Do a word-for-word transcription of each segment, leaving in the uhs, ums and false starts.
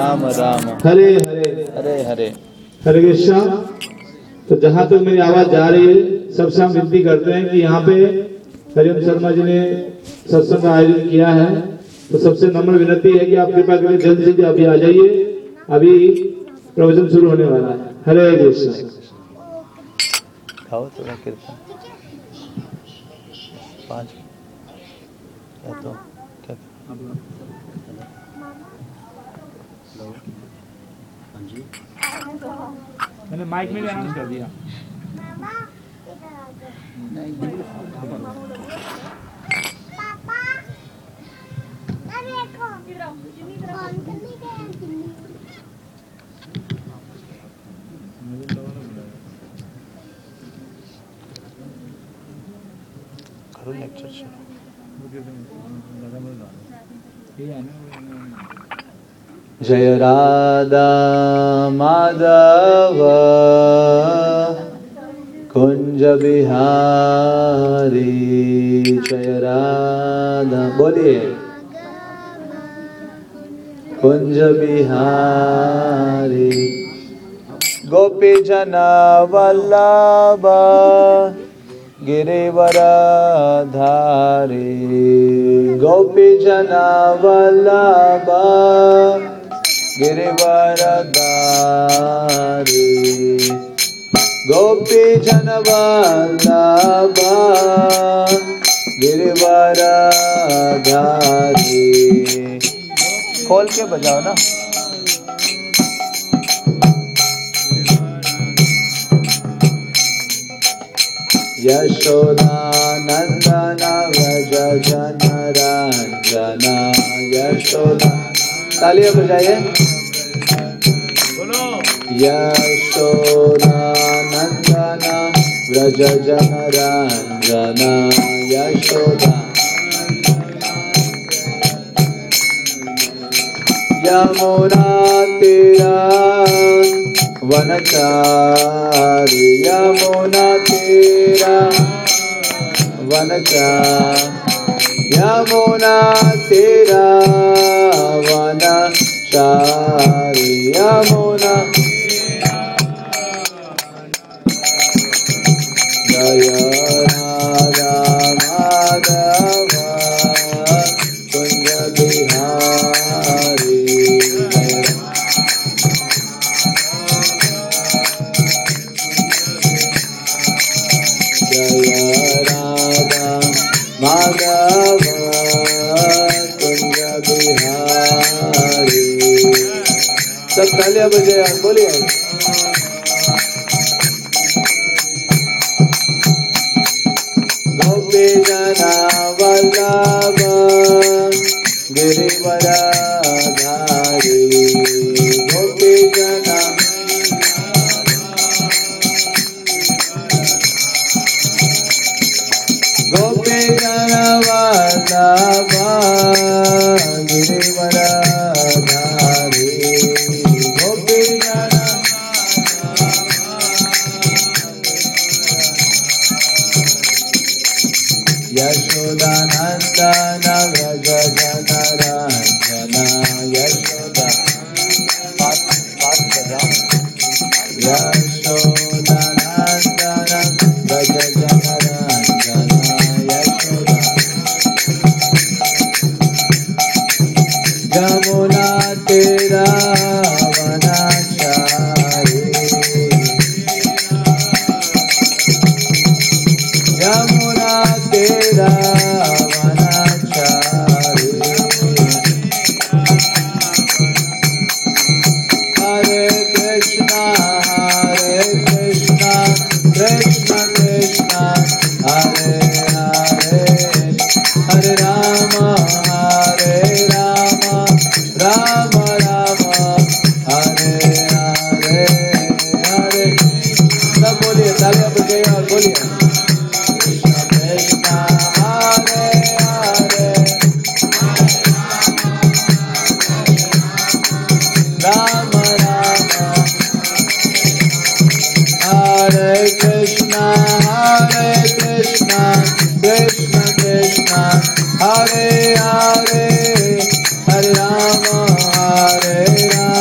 राम राम हरे हरे हरे हरे हरे कृष्णा। तो जहाँ तक मेरी आवाज जा रही है, सबसे हम विनती करते हैं कि यहाँ पे हरिओम शर्मा जी ने सत्संग का आयोजन किया है, तो सबसे नम्र विनती है कि आप कृपा करके जल्द से जल्द अभी आ जाइए, अभी प्रवचन शुरू होने वाला है। हरे कृष्णा। खाओ थोड़ा कीर्तन पाँच या तो क्या मैंने माइक में भी अनाउंस कर दिया। करो लेक्चर शुरू। जय राधा माधव कुंज बिहारी, जय राधा बोलिए कुंज बिहारी, गोपी जना वल्लभ गिरिवरधारी, गोपी जना वल्लभ गिरिवरधारी, गोपी जन वल्लभ गिरिवरधारी। खोल के बजाओ ना। यशोदा नंदन व्रज जन रंजना, यशोदा तालियां बजाइए। यशोदा नंदन व्रज जन रंजना, यशोदा यमुना तीरा वनचारी, यमुना तीरा वनचारी, यमुना तीरा वनचारी, यमुना जय राधा माधव कुंज बिहारी, जय राधा माधव कुंज बिहारी। सब तालियां बजाए, बोलिए। गोपी जना वल्लभ गिरिवरधारी, गोपी जना गोपी जना वल्लभ गिरिवरधारी, गोपी जना यशोदा नंदन व्रज जन रंजना, यशोदा यशोदा नंदन व्रज जन रंजना, यशोदा यमुना तेरा वनचारी, यमुना तेरा वनचारी, हरे कृष्णा हरे कृष्णा कृष्ण कृष्ण हरे हरे, हरे राम हरे राम राम राम हरे हरे हरे। सब बोलिए, तालियां बजाइए और बोलिए कृष्ण कृष्ण हरे हरे राम राम हरे कृष्ण हरे कृष्ण कृष्ण कृष्ण हरे हरे, हरे राम हरे Ram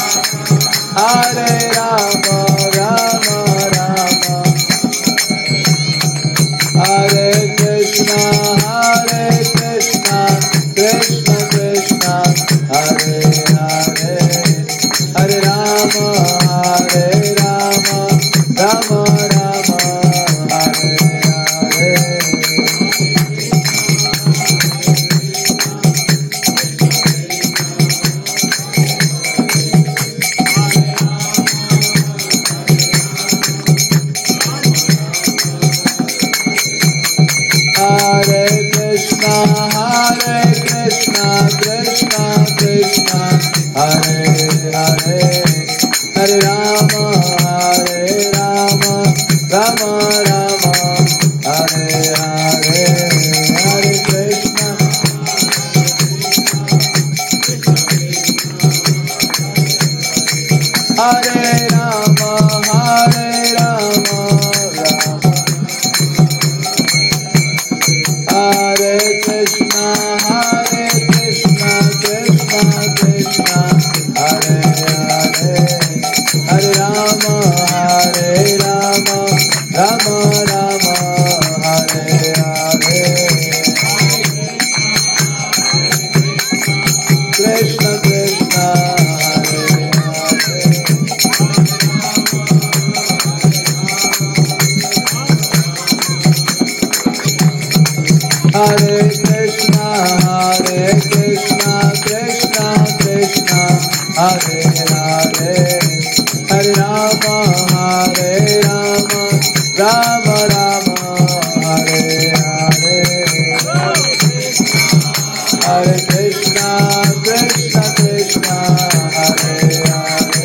Hare Rama, Rama Rama, Hare Krishna, Hare Krishna, Krishna Krishna, Hare Hare, Hare Rama, Hare Rama, Rama Rama, Hare Hare. Hare Krishna, Hare Krishna, Krishna Krishna, Hare Hare, Hare Rama, Hare Rama, Rama Rama, Hare Hare, Hare Krishna. Hare Rama, Hare Rama, Rama. Hare Krishna, Hare Krishna, Krishna Krishna, Hare Hare, Hare Rama, Hare Rama, Rama Rama, Hare Hare. Krishna Krishna, Hare Hare. Hare Krishna, Hare Krishna, Krishna Krishna, Hare Hare, Hare Rama, Hare Rama, Rama Rama, Hare Hare. Hare Krishna, Krishna Krishna, Hare Hare.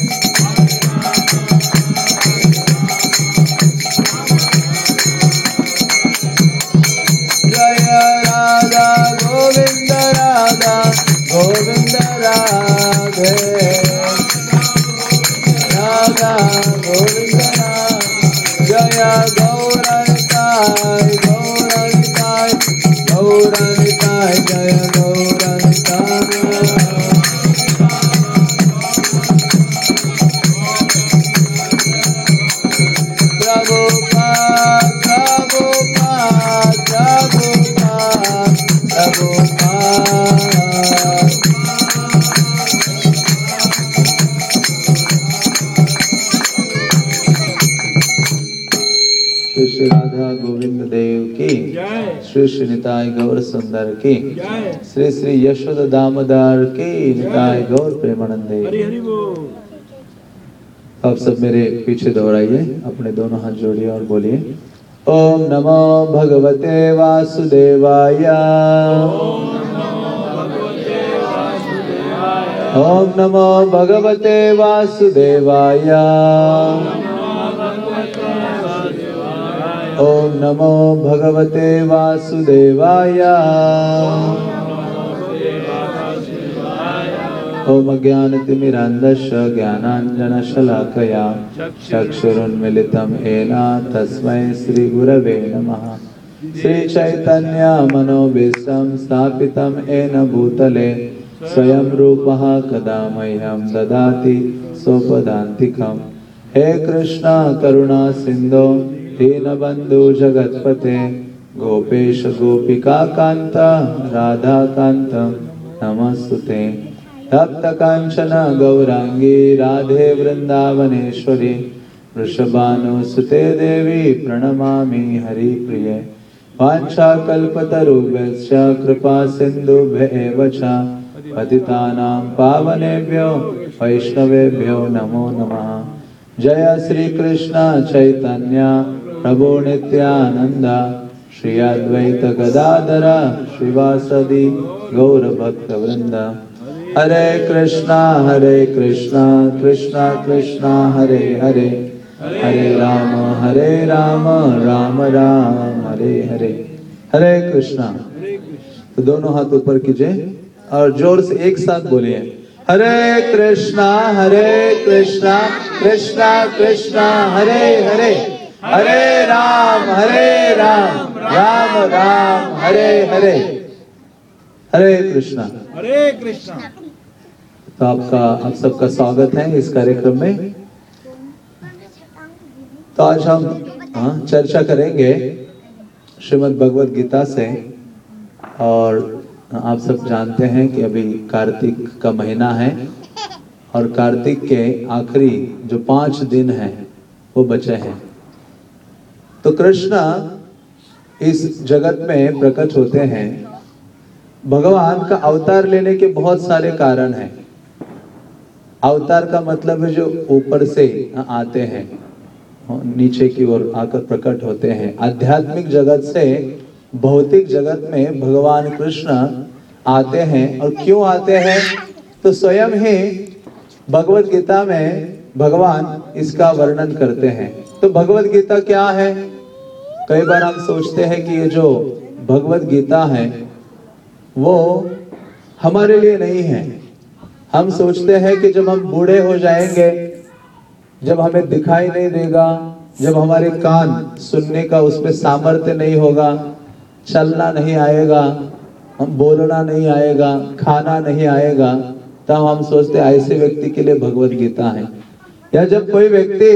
Jaya Radha Govinda Radha Govinda Radhe Radha Govinda Radha Jaya Gauranitai Gauranitai Gauranitai Jaya Gauranitai. Prabhupada, Prabhupada, Prabhupada, Prabhupada. Shri Shri Radha Govind Dev की, श्री श्री निताय गौर सुंदर की, श्री श्री यशोदा दामोदर की, निताय गौर प्रेमानंदे। आप सब मेरे पीछे दोहराइए, अपने दोनों हाथ जोड़िए और बोलिए ओम नमो भगवते वासुदेवाय। ओम नमो भगवते वासुदेवाय। ओम नमो भगवते वासुदेवाय। ओम अज्ञानतिमिरान्धस्य ज्ञानाञ्जनशलाकया चक्षुरुन्मिलितं येन तस्मै श्रीगुरवे नमः। श्रीचैतन्यमनोभीष्टं स्थापितं येन भूतले स्वयं रूपः कदा मह्यं ददाति स्वपदान्तिकं। हे कृष्ण करुणा सिन्धो दीनबन्धु जगत्पते गोपेश गोपिका कान्त राधाकान्त नमस्तुते। तप्त कांचन गौरांगी राधे वृंदावनेश्वरी वृषभानुसुते देवी प्रणमामि हरिप्रिये। वाञ्छाकल्पतरुभ्यश्च कृपा सिन्धुभ्येव च पतितानां पावनेभ्यो वैष्णवेभ्यो नमो नमः। जय श्री कृष्ण चैतन्य प्रभु नित्यानंद श्री अद्वैत गदाधर श्रीवासदि गौर भक्त वृंद। हरे कृष्णा हरे कृष्णा कृष्णा कृष्णा हरे हरे हरे राम हरे राम राम राम हरे हरे। हरे कृष्णा। तो दोनों हाथ ऊपर कीजिए और जोर से एक साथ बोलिए हरे कृष्णा हरे कृष्णा कृष्णा कृष्णा हरे हरे हरे राम हरे राम राम राम हरे हरे। हरे कृष्णा हरे कृष्णा। तो आपका आप सबका स्वागत है इस कार्यक्रम में। तो आज हम हाँ, चर्चा करेंगे श्रीमद् भगवद गीता से। और आप सब जानते हैं कि अभी कार्तिक का महीना है और कार्तिक के आखिरी जो पांच दिन हैं वो बचे हैं। तो कृष्ण इस जगत में प्रकट होते हैं। भगवान का अवतार लेने के बहुत सारे कारण हैं। अवतार का मतलब है जो ऊपर से आते हैं, नीचे की ओर आकर प्रकट होते हैं। आध्यात्मिक जगत से भौतिक जगत में भगवान कृष्ण आते हैं। और क्यों आते हैं तो स्वयं ही भगवद गीता में भगवान इसका वर्णन करते हैं। तो भगवद गीता क्या है? कई बार हम सोचते हैं कि ये जो भगवद गीता है वो हमारे लिए नहीं है। हम सोचते हैं कि जब हम बूढ़े हो जाएंगे, जब हमें दिखाई नहीं देगा, जब हमारे कान सुनने का उसमें सामर्थ्य नहीं होगा, चलना नहीं आएगा, हम बोलना नहीं आएगा, खाना नहीं आएगा, तब हम सोचते हैं ऐसे व्यक्ति के लिए भगवद गीता है। या जब कोई व्यक्ति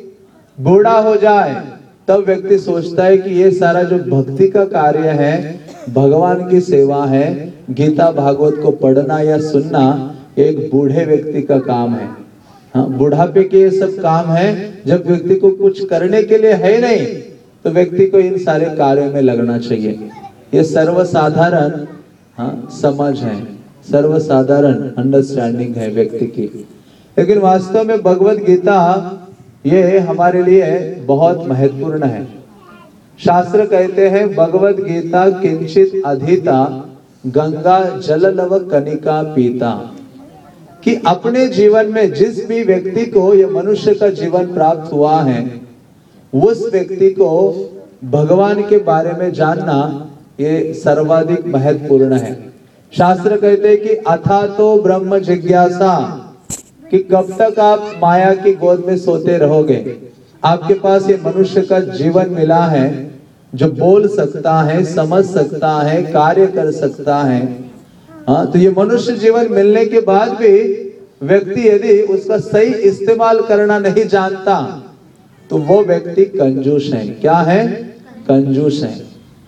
बूढ़ा हो जाए तब व्यक्ति सोचता है कि ये सारा जो भक्ति का कार्य है, भगवान की सेवा है, गीता भागवत को पढ़ना या सुनना एक बूढ़े व्यक्ति का काम है। हाँ, बुढ़ापे के ये सब काम है। जब व्यक्ति को कुछ करने के लिए है नहीं तो व्यक्ति को इन सारे कार्यों में लगना चाहिए। ये सर्वसाधारण हाँ समझ है, सर्वसाधारण अंडरस्टैंडिंग है व्यक्ति की। लेकिन वास्तव में भगवद गीता ये हमारे लिए बहुत महत्वपूर्ण है। शास्त्र कहते हैं भगवद गीता किंचित अधीता गंगा जल लव कनिका पीता, कि अपने जीवन में जिस भी व्यक्ति को ये मनुष्य का जीवन प्राप्त हुआ है उस व्यक्ति को भगवान के बारे में जानना ये सर्वाधिक महत्वपूर्ण है। शास्त्र कहते हैं कि अथा तो ब्रह्म जिज्ञासा, कि कब तक आप माया की गोद में सोते रहोगे। आपके पास ये मनुष्य का जीवन मिला है जो बोल सकता है, समझ सकता है, कार्य कर सकता है। हाँ, तो ये मनुष्य जीवन मिलने के बाद भी व्यक्ति यदि उसका सही इस्तेमाल करना नहीं जानता तो वो व्यक्ति कंजूस है। क्या है? कंजूस है।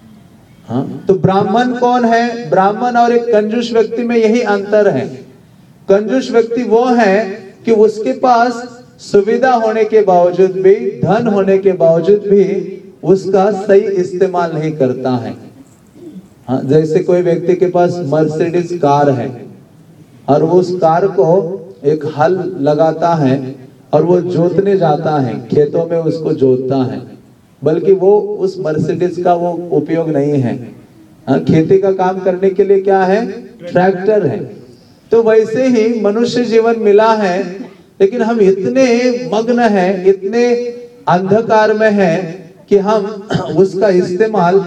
हाँ, तो ब्राह्मण कौन है? ब्राह्मण और एक कंजूस व्यक्ति में यही अंतर है। कंजूस व्यक्ति वो है कि उसके पास सुविधा होने के बावजूद भी, धन होने के बावजूद भी उसका सही इस्तेमाल नहीं करता है। हाँ, जैसे कोई व्यक्ति के पास मर्सिडीज कार है और वो उस कार को एक हल लगाता है और वो जोतने जाता है, खेतों में उसको जोतता है, बल्कि वो उस मर्सिडीज का वो उपयोग नहीं है। हाँ, खेती का काम करने के लिए क्या है? ट्रैक्टर है। तो वैसे ही मनुष्य जीवन मिला है, लेकिन हम इतने मग्न हैं, इतने अंधकार में हैं कि हम उसका इस्तेमाल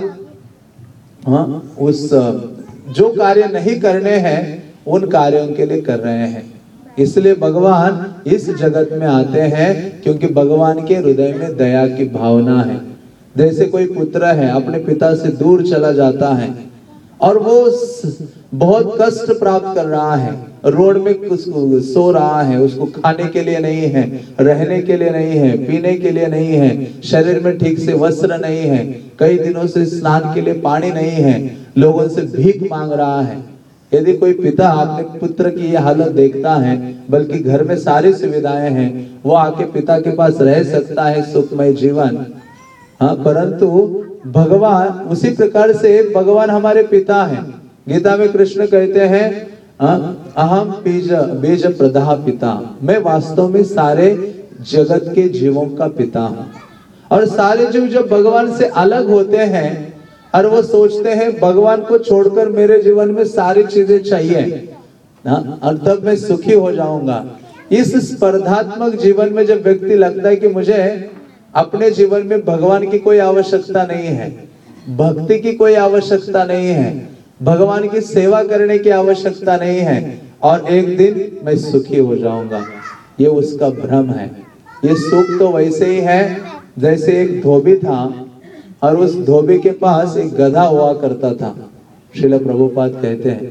हाँ, उस जो कार्य नहीं करने हैं उन कार्यों के लिए कर रहे हैं। इसलिए भगवान इस जगत में आते हैं क्योंकि भगवान के हृदय में दया की भावना है। जैसे कोई पुत्र है अपने पिता से दूर चला जाता है और वो बहुत कष्ट प्राप्त कर रहा है, रोड में कुछ सो रहा है, उसको खाने के लिए नहीं है, रहने के लिए नहीं है, पीने के लिए नहीं है, शरीर में ठीक से वस्त्र नहीं है, कई दिनों से स्नान के लिए पानी नहीं है, लोगों से भीख मांग रहा है। यदि कोई पिता अपने पुत्र की ये हालत देखता है, बल्कि घर में सारी सुविधाएं हैं, वो आके पिता के पास रह सकता है सुखमय जीवन। हाँ, परंतु भगवान उसी प्रकार से भगवान हमारे पिता हैं। गीता में कृष्ण कहते हैं अहम बीज बीज प्रदाह पिता, मैं वास्तव में सारे जगत के जीवों का पिता हूँ। और सारे जीव जब भगवान से अलग होते हैं और वो सोचते हैं भगवान को छोड़कर मेरे जीवन में सारी चीजें चाहिए और तब मैं सुखी हो जाऊंगा, इस स्पर्धात्मक जीवन में जब व्यक्ति लगता है कि मुझे अपने जीवन में भगवान की कोई आवश्यकता नहीं है, भक्ति की कोई आवश्यकता नहीं है, भगवान की सेवा करने की आवश्यकता नहीं है और एक दिन मैं सुखी हो जाऊंगा, ये उसका भ्रम है। ये सुख तो वैसे ही है जैसे एक धोबी था और उस धोबी के पास एक गधा हुआ करता था। श्रील प्रभुपाद कहते हैं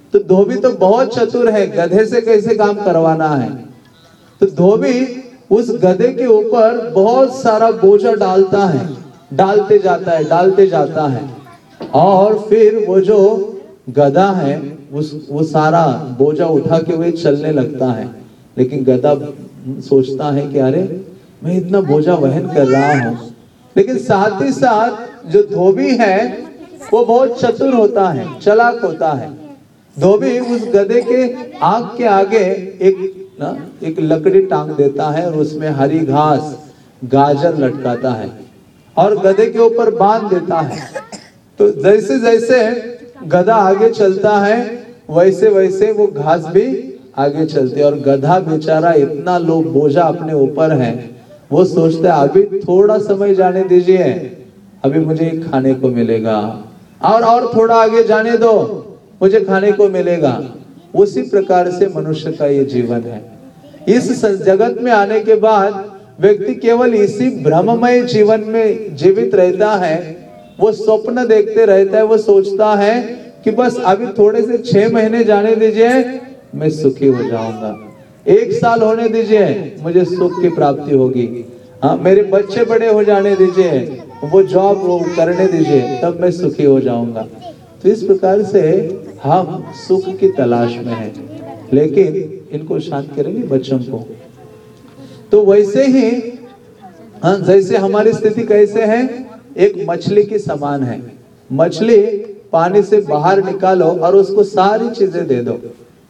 तो धोबी तो बहुत चतुर है, गधे से कैसे काम करवाना है। तो धोबी उस गधे के ऊपर बहुत सारा बोझा डालता है, डालते जाता है डालते जाता है और फिर वो जो गधा है उस वो सारा बोझा उठा के हुए चलने लगता है। लेकिन गधा सोचता है कि अरे मैं इतना बोझा वहन कर रहा हूँ। लेकिन साथ ही साथ जो धोबी है वो बहुत चतुर होता है, चालाक होता है। धोबी उस गधे के आंख के आगे एक ना एक लकड़ी टांग देता है और उसमें हरी घास गाजर लटकाता है और गधे के ऊपर बांध देता है। तो जैसे जैसे गधा आगे चलता है वैसे वैसे वो घास भी आगे चलती है और गधा बेचारा इतना लो बोझा अपने ऊपर है, वो सोचता है अभी थोड़ा समय जाने दीजिए, अभी मुझे खाने को मिलेगा, और और थोड़ा आगे जाने दो, मुझे खाने को मिलेगा। उसी प्रकार से मनुष्य का ये जीवन है। इस जगत में आने के बाद व्यक्ति केवल इसी भ्रममय जीवन में जीवित रहता है। वो स्वप्न देखते रहता है, वो सोचता है कि बस अभी थोड़े से छह महीने जाने दीजिए, मैं सुखी हो जाऊंगा, एक साल होने दीजिए, मुझे सुख की प्राप्ति होगी, हाँ मेरे बच्चे बड़े हो जाने दीजिए, वो जॉब वो करने दीजिए, तब मैं सुखी हो जाऊंगा। तो इस प्रकार से हम सुख की तलाश में हैं। लेकिन इनको शांत करेंगे बच्चों को। तो वैसे ही हाँ, जैसे हमारी स्थिति कैसे है, एक मछली की समान है। मछली पानी से बाहर निकालो और उसको सारी चीजें दे दो,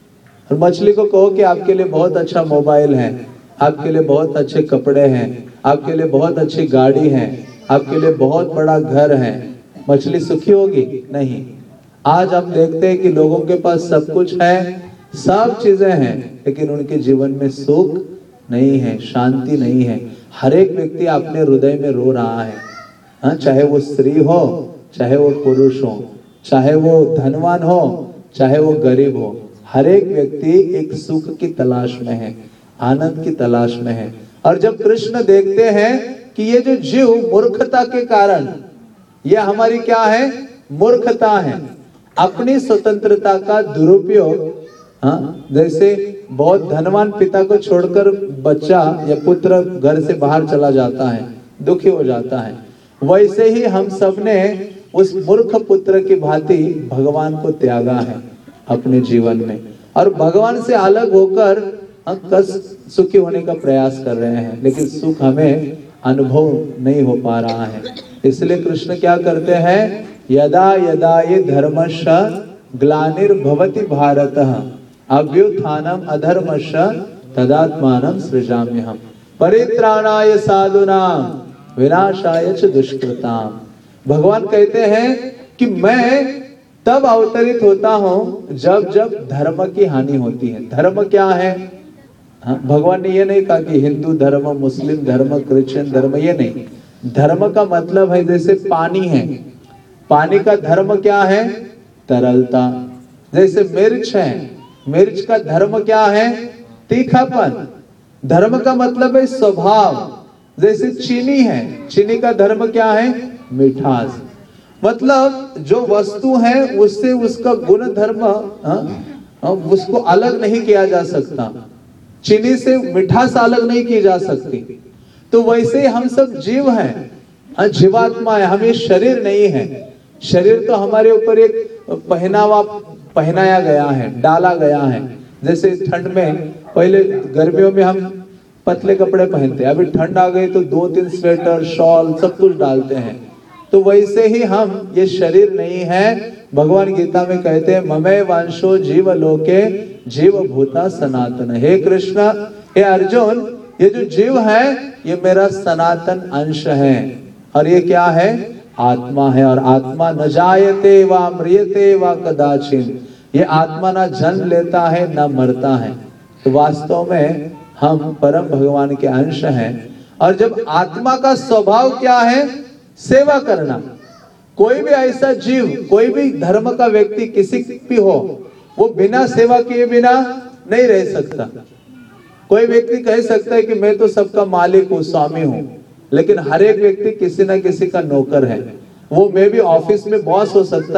और मछली को कहो कि आपके लिए बहुत अच्छा मोबाइल है, आपके लिए बहुत अच्छे कपड़े हैं, आपके लिए बहुत अच्छी गाड़ी है, आपके लिए बहुत बड़ा घर है, मछली सुखी होगी? नहीं। आज हम देखते हैं कि लोगों के पास सब कुछ है, सब चीजें हैं, लेकिन उनके जीवन में सुख नहीं है, शांति नहीं है। हर एक व्यक्ति अपने हृदय में रो रहा है, हाँ, चाहे वो स्त्री हो, चाहे वो पुरुष हो, चाहे वो धनवान हो, चाहे वो गरीब हो, हर एक व्यक्ति एक सुख की तलाश में है, आनंद की तलाश में है। और जब कृष्ण देखते हैं कि ये जो जीव मूर्खता के कारण, ये हमारी क्या है, मूर्खता है, अपनी स्वतंत्रता का दुरुपयोग, हाँ, जैसे बहुत धनवान पिता को छोड़कर बच्चा या पुत्र घर से बाहर चला जाता है, दुखी हो जाता है, वैसे ही हम सब ने उस मूर्ख पुत्र की भांति भगवान को त्यागा है अपने जीवन में, और भगवान से अलग होकर हम कष्ट सुखी होने का प्रयास कर रहे हैं, लेकिन सुख हमें अनुभव नहीं हो पा रहा है। इसलिए कृष्ण क्या करते हैं, यदा यदा ये धर्मश ग्लानिर्भवति भारतः अभ्युत्थानम अधर्मश तदात्मानं सृजाम्यहम् परित्राणाय साधूनां विनाशाय च दुष्कृताम्। भगवान कहते हैं कि मैं तब अवतरित होता हूं जब जब धर्म की हानि होती है। धर्म क्या है? हाँ, भगवान ने ये नहीं कहा कि हिंदू धर्म, मुस्लिम धर्म, क्रिश्चियन धर्म, ये नहीं। धर्म का मतलब है जैसे पानी है, पानी का धर्म क्या है? तरलता। जैसे मिर्च है, मिर्च का धर्म क्या है? तीखापन। धर्म का मतलब है स्वभाव। जैसे चीनी है, चीनी का धर्म क्या है? मिठास। मतलब जो वस्तु है उससे उसका गुण धर्म उसको अलग नहीं किया जा सकता, चीनी से मिठास अलग नहीं की जा सकती। तो वैसे ही हम सब जीव हैं, जीवात्मा है, हमें शरीर नहीं है। शरीर तो हमारे ऊपर एक पहनावा पहनाया गया है, डाला गया है। जैसे ठंड में, पहले गर्मियों में हम पतले कपड़े पहनते हैं, अभी ठंड आ गई तो दो तीन स्वेटर, शॉल सब कुछ डालते हैं। तो वैसे ही हम, ये शरीर नहीं है। भगवान गीता में कहते हैं ममे वांशो जीव लोके जीव भूता सनातन। हे कृष्ण, हे अर्जुन, ये जो जीव है ये मेरा सनातन अंश है, और ये क्या है? आत्मा है। और आत्मा न जायते वा म्रियते वा कदाचिन, ये आत्मा ना जन्म लेता है ना मरता है। तो वास्तव में हम परम भगवान के अंश हैं। और जब आत्मा का स्वभाव क्या है? सेवा करना। कोई भी ऐसा जीव, कोई भी धर्म का व्यक्ति किसी भी हो, वो बिना सेवा किए बिना नहीं रह सकता। कोई व्यक्ति कह सकता है कि मैं तो सबका मालिक हूँ, स्वामी हूँ, लेकिन हर एक व्यक्ति किसी ना किसी का नौकर है। वो मे भी ऑफिस में बॉस हो सकता है,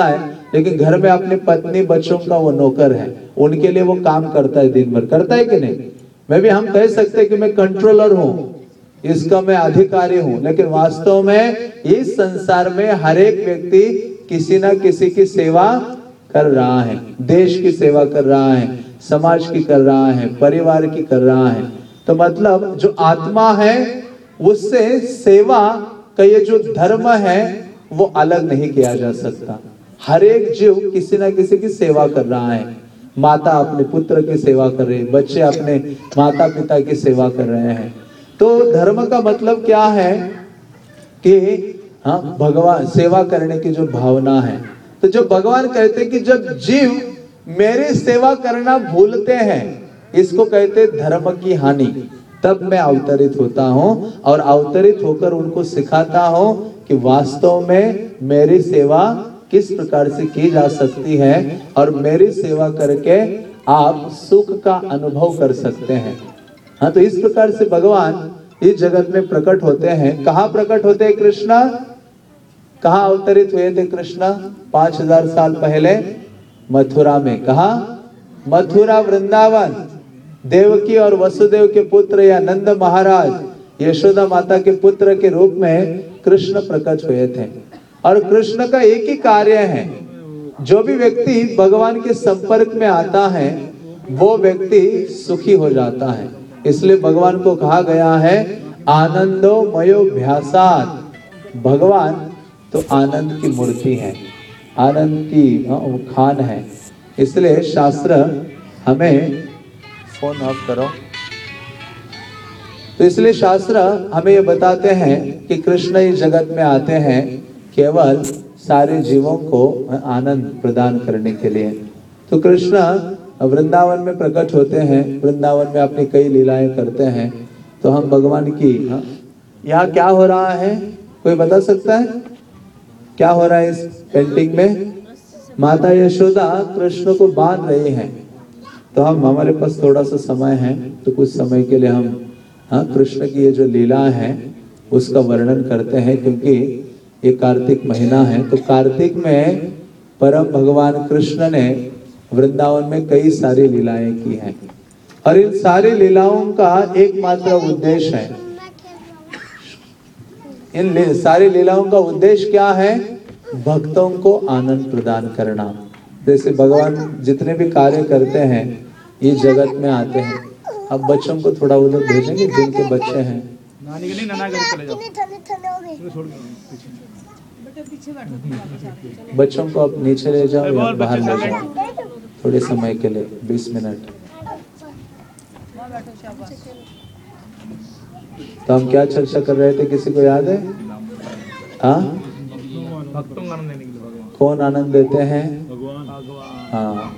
लेकिन घर में अपनी पत्नी बच्चों का वो नौकर है, उनके लिए वो काम करता है, दिन भर करता है कि नहीं। मैं भी हम कह सकते कि मैं कंट्रोलर हूँ, इसका मैं अधिकारी हूँ, लेकिन वास्तव में इस संसार में हर एक व्यक्ति किसी ना किसी की सेवा कर रहा है, देश की सेवा कर रहा है, समाज की कर रहा है, परिवार की कर रहा है। तो मतलब जो आत्मा है उससे सेवा का ये जो धर्म है वो अलग नहीं किया जा सकता। हर एक जीव किसी ना किसी की सेवा कर रहा है। माता अपने पुत्र की सेवा कर रही है, बच्चे अपने माता पिता की सेवा कर रहे हैं। तो धर्म का मतलब क्या है कि हाँ, भगवान सेवा करने की जो भावना है। तो जो भगवान कहते हैं कि जब जीव मेरी सेवा करना भूलते हैं, इसको कहते धर्म की हानि, तब मैं अवतरित होता हूँ और अवतरित होकर उनको सिखाता हूँ कि वास्तव में मेरी सेवा किस प्रकार से की जा सकती है और मेरी सेवा करके आप सुख का अनुभव कर सकते हैं। हाँ, तो इस प्रकार से भगवान इस जगत में प्रकट होते हैं। कहाँ प्रकट होते हैं कृष्णा? कहाँ अवतरित हुए थे कृष्णा पांच हजार साल पहले? मथुरा में। कहा? मथुरा, वृंदावन। देवकी और वसुदेव के पुत्र या नंद महाराज यशोदा माता के पुत्र के रूप में कृष्ण प्रकट हुए थे। और कृष्ण का एक ही कार्य है, जो भी व्यक्ति भगवान के संपर्क में आता है वो व्यक्ति सुखी हो जाता है। इसलिए भगवान को कहा गया है आनंदो मयो भ्यासात। भगवान तो आनंद की मूर्ति है, आनंद की खान है। इसलिए शास्त्र हमें, फोन ऑफ करो, तो इसलिए शास्त्र हमें ये बताते हैं कि कृष्ण इस जगत में आते हैं केवल सारे जीवों को आनंद प्रदान करने के लिए। तो कृष्ण वृंदावन में प्रकट होते हैं, वृंदावन में अपनी कई लीलाएं करते हैं। तो हम भगवान की, यहाँ क्या हो रहा है कोई बता सकता है? क्या हो रहा है इस पेंटिंग में? माता यशोदा कृष्ण को बांध रही हैं। तो हम, हमारे पास थोड़ा सा समय है तो कुछ समय के लिए हम हाँ कृष्ण की ये जो लीला है उसका वर्णन करते हैं, क्योंकि ये कार्तिक महीना है। तो कार्तिक में परम भगवान कृष्ण ने वृंदावन में कई सारी लीलाएं की हैं और इन सारी लीलाओं का एकमात्र उद्देश्य है, इन सारी लीलाओं का उद्देश्य क्या है? भक्तों को आनंद प्रदान करना। जैसे भगवान जितने भी कार्य करते हैं इस जगत में आते हैं। अब बच्चों को थोड़ा उधर भेजेंगे जिनके बच्चे हैं। बच्चों को आप नीचे ले जाओ या बाहर ले जाओ थोड़े समय के लिए, बीस मिनट। तो हम क्या चर्चा कर रहे थे, किसी को याद है? हाँ, भक्तों को आनंद देने के लिए भगवान। कौन आनंद देते हैं? भगवान। हाँ,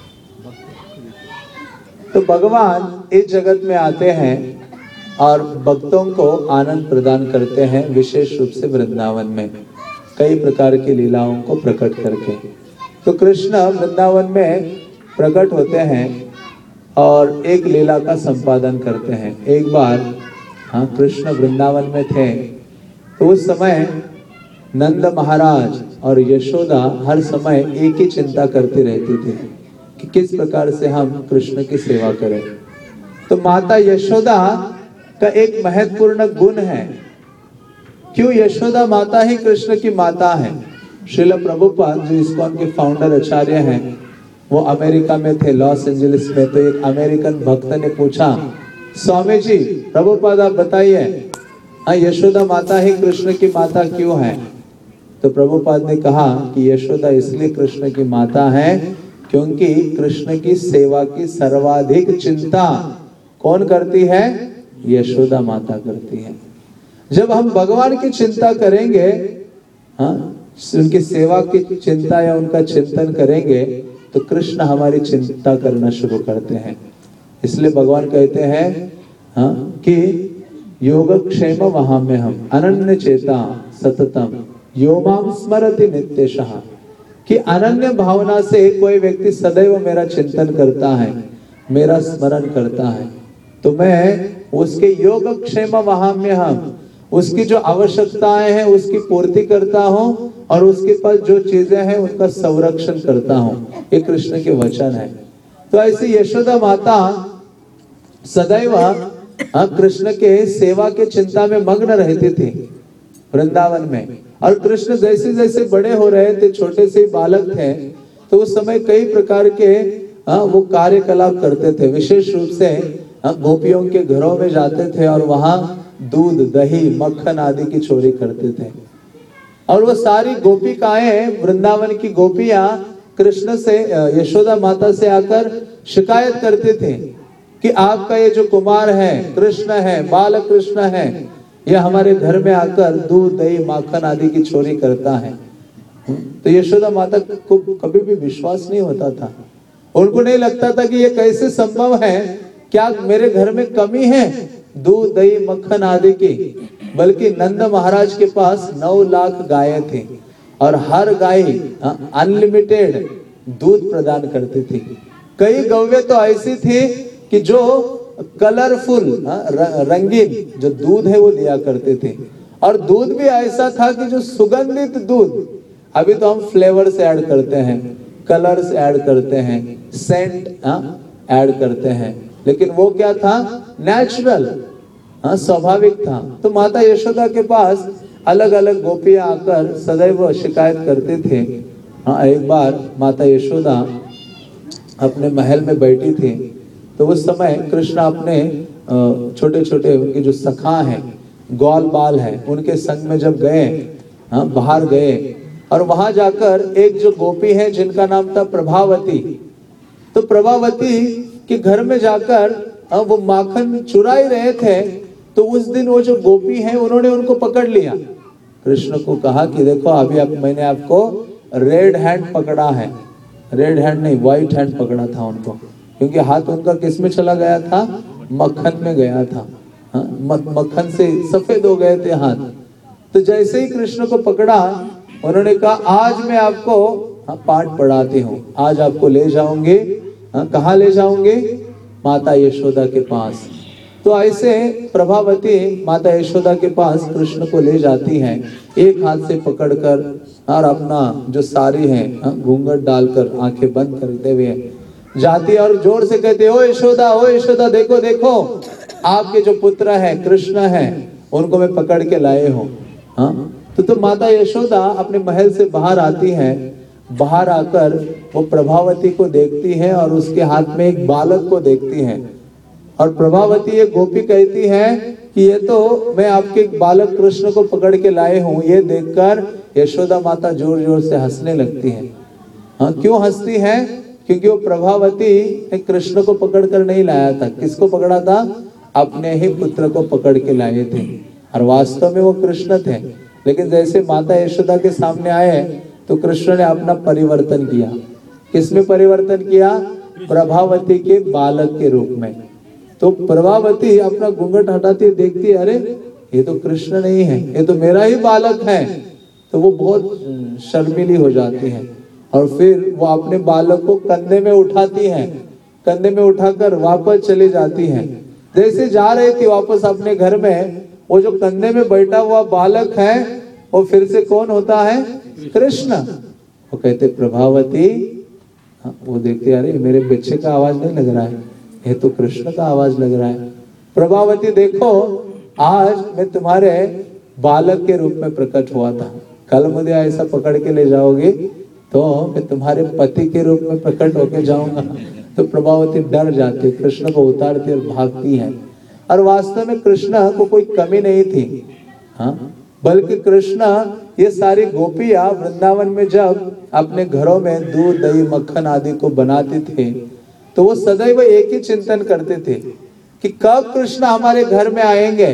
तो भगवान इस जगत में आते हैं और भक्तों को आनंद प्रदान करते हैं, विशेष रूप से वृंदावन में कई प्रकार की लीलाओं को प्रकट करके। तो कृष्ण वृंदावन में प्रकट होते हैं और एक लीला का संपादन करते हैं। एक बार हाँ कृष्ण वृंदावन में थे तो उस समय नंद महाराज और यशोदा हर समय एक ही चिंता करती रहती थी कि किस प्रकार से हम कृष्ण की सेवा करें। तो माता यशोदा का एक महत्वपूर्ण गुण है। क्यों यशोदा माता ही कृष्ण की माता है? श्रील प्रभुपाद जो इस्कॉन के फाउंडर आचार्य हैं, वो अमेरिका में थे, लॉस एंजलिस में। तो एक अमेरिकन भक्त ने पूछा, स्वामी जी प्रभुपाद आप बताइए, हाँ यशोदा माता ही कृष्ण की माता क्यों है? तो प्रभुपाद ने कहा कि यशोदा इसलिए कृष्ण की माता है क्योंकि कृष्ण की सेवा की सर्वाधिक चिंता कौन करती है? यशोदा माता करती है। जब हम भगवान की चिंता करेंगे, हाँ उनकी सेवा की चिंता या उनका चिंतन करेंगे, तो कृष्ण हमारी चिंता करना शुरू करते हैं। इसलिए भगवान कहते हैं हाँ कि योगक्षेम वहां में हम अनन्य चेता सततम योमाम स्मरति नित्यशः, कि अनन्य भावना से कोई व्यक्ति सदैव मेरा चिंतन करता है, मेरा स्मरण करता है, तो मैं उसके योगक्षेम वहां में हम उसकी जो आवश्यकताएं हैं उसकी पूर्ति करता हूं और उसके पास जो चीजें हैं उनका संरक्षण करता हूँ। ये कृष्ण के वचन है। तो ऐसे यशोदा माता सदैव कृष्ण के सेवा के चिंता में मग्न रहती थी वृंदावन में। और कृष्ण जैसे जैसे बड़े हो रहे थे, छोटे से बालक थे, तो उस समय कई प्रकार के आ, वो कार्यकलाप करते थे। विशेष रूप से आ, गोपियों के घरों में जाते थे और वहां दूध, दही, मक्खन आदि की चोरी करते थे। और वो सारी गोपिकाएं, वृंदावन की गोपियां कृष्ण से, यशोदा माता से आकर शिकायत करते थे कि आपका ये जो कुमार है, कृष्ण है, बाल कृष्ण है, यह हमारे घर में आकर दूध, दही, माखन आदि की चोरी करता है। तो यशोदा माता को कभी भी विश्वास नहीं होता था। उनको नहीं लगता था कि ये कैसे संभव है, क्या मेरे घर में कमी है दूध, दही, मक्खन आदि की। बल्कि नंद महाराज के पास नौ लाख गायें थी और हर गाय अनलिमिटेड दूध प्रदान करती थी। कई गौवें तो ऐसी थी कि जो कलरफुल, रंगीन जो दूध है वो दिया करते थे। और दूध भी ऐसा था कि जो सुगंधित दूध, अभी तो हम फ्लेवर्स ऐड करते हैं, कलर्स ऐड करते हैं, सेंट ऐड करते हैं, लेकिन वो क्या था, नेचुरल, स्वाभाविक था। तो माता यशोदा के पास अलग अलग गोपियां आकर सदैव शिकायत करते थे। हाँ, एक बार माता यशोदा अपने महल में बैठी थी, तो उस समय कृष्ण अपने छोटे छोटे उनके जो सखा हैं, ग्वाल बाल हैं, उनके संग में जब गए, हाँ, बाहर गए, और वहां जाकर एक जो गोपी है जिनका नाम था प्रभावती, तो प्रभावती के घर में जाकर वो माखन चुरा ही रहे थे। तो उस दिन वो जो गोपी है उन्होंने उनको पकड़ लिया। कृष्ण को कहा कि देखो अभी आप, मैंने आपको रेड हैंड पकड़ा है, रेड हैंड नहीं, व्हाइट हैंड पकड़ा था उनको, क्योंकि हाथ उनका किस में चला गया था, मक्खन में गया था। मक्खन से सफेद हो गए थे हाथ। तो जैसे ही कृष्ण को पकड़ा, उन्होंने कहा आज मैं आपको पाठ पढ़ाती हूँ, आज आपको ले जाऊंगे। कहाँ ले जाऊंगे, माता यशोदा के पास। तो ऐसे प्रभावती माता यशोदा के पास कृष्ण को ले जाती हैं, एक हाथ से पकड़कर और अपना जो साड़ी है घूंघट डालकर आंखें बंद करते हुए जाती है और जोर से कहते, ओ यशोदा, ओ यशोदा, देखो देखो आपके जो पुत्र है कृष्ण है, उनको मैं पकड़ के लाए हूँ। हाँ, तो, तो माता यशोदा अपने महल से बाहर आती है। बाहर आकर वो प्रभावती को देखती है और उसके हाथ में एक बालक को देखती है। और प्रभावती ये गोपी कहती है कि ये तो मैं आपके बालक कृष्ण को पकड़ के लाए हूँ। ये देखकर यशोदा माता जोर जोर से हंसने लगती है। हाँ, क्यों हंसती है, क्योंकि वो प्रभावती ने कृष्ण को पकड़ कर नहीं लाया था। किसको पकड़ा था, अपने ही पुत्र को पकड़ के लाए थे, और वास्तव में वो कृष्ण थे। लेकिन जैसे माता यशोदा के सामने आए तो कृष्ण ने अपना परिवर्तन किया। किसमें परिवर्तन किया, प्रभावती के बालक के रूप में। तो प्रभावती अपना घूंघट हटाती देखती, अरे ये तो कृष्ण नहीं है, ये तो मेरा ही बालक है। तो वो बहुत शर्मिली हो जाती है और फिर वो अपने बालक को कंधे में उठाती है, कंधे में उठाकर वापस चली जाती है। जैसे जा रही थी वापस अपने घर में, वो जो कंधे में बैठा हुआ बालक है वो फिर से कौन होता है, कृष्ण। वो कहते प्रभावती, वो देखते, अरे मेरे बच्चे का आवाज नहीं लग रहा है, ये तो कृष्ण का आवाज लग रहा है। प्रभावती देखो, आज मैं तुम्हारे बालक के रूप में प्रकट हुआ था, कल मुझे ऐसा पकड़ के ले जाओगे तो मैं तुम्हारे पति के रूप में प्रकट होके जाऊंगा। तो प्रभावती डर जाती, कृष्ण को उतारती और भागती है। और वास्तव में कृष्ण को कोई कमी नहीं थी, हाँ, बल्कि कृष्ण ये सारी गोपियां वृंदावन में जब अपने घरों में दूध, दही, मक्खन आदि को बनाते थे तो वो सदैव एक ही चिंतन करते थे कि कब कृष्ण हमारे घर में आएंगे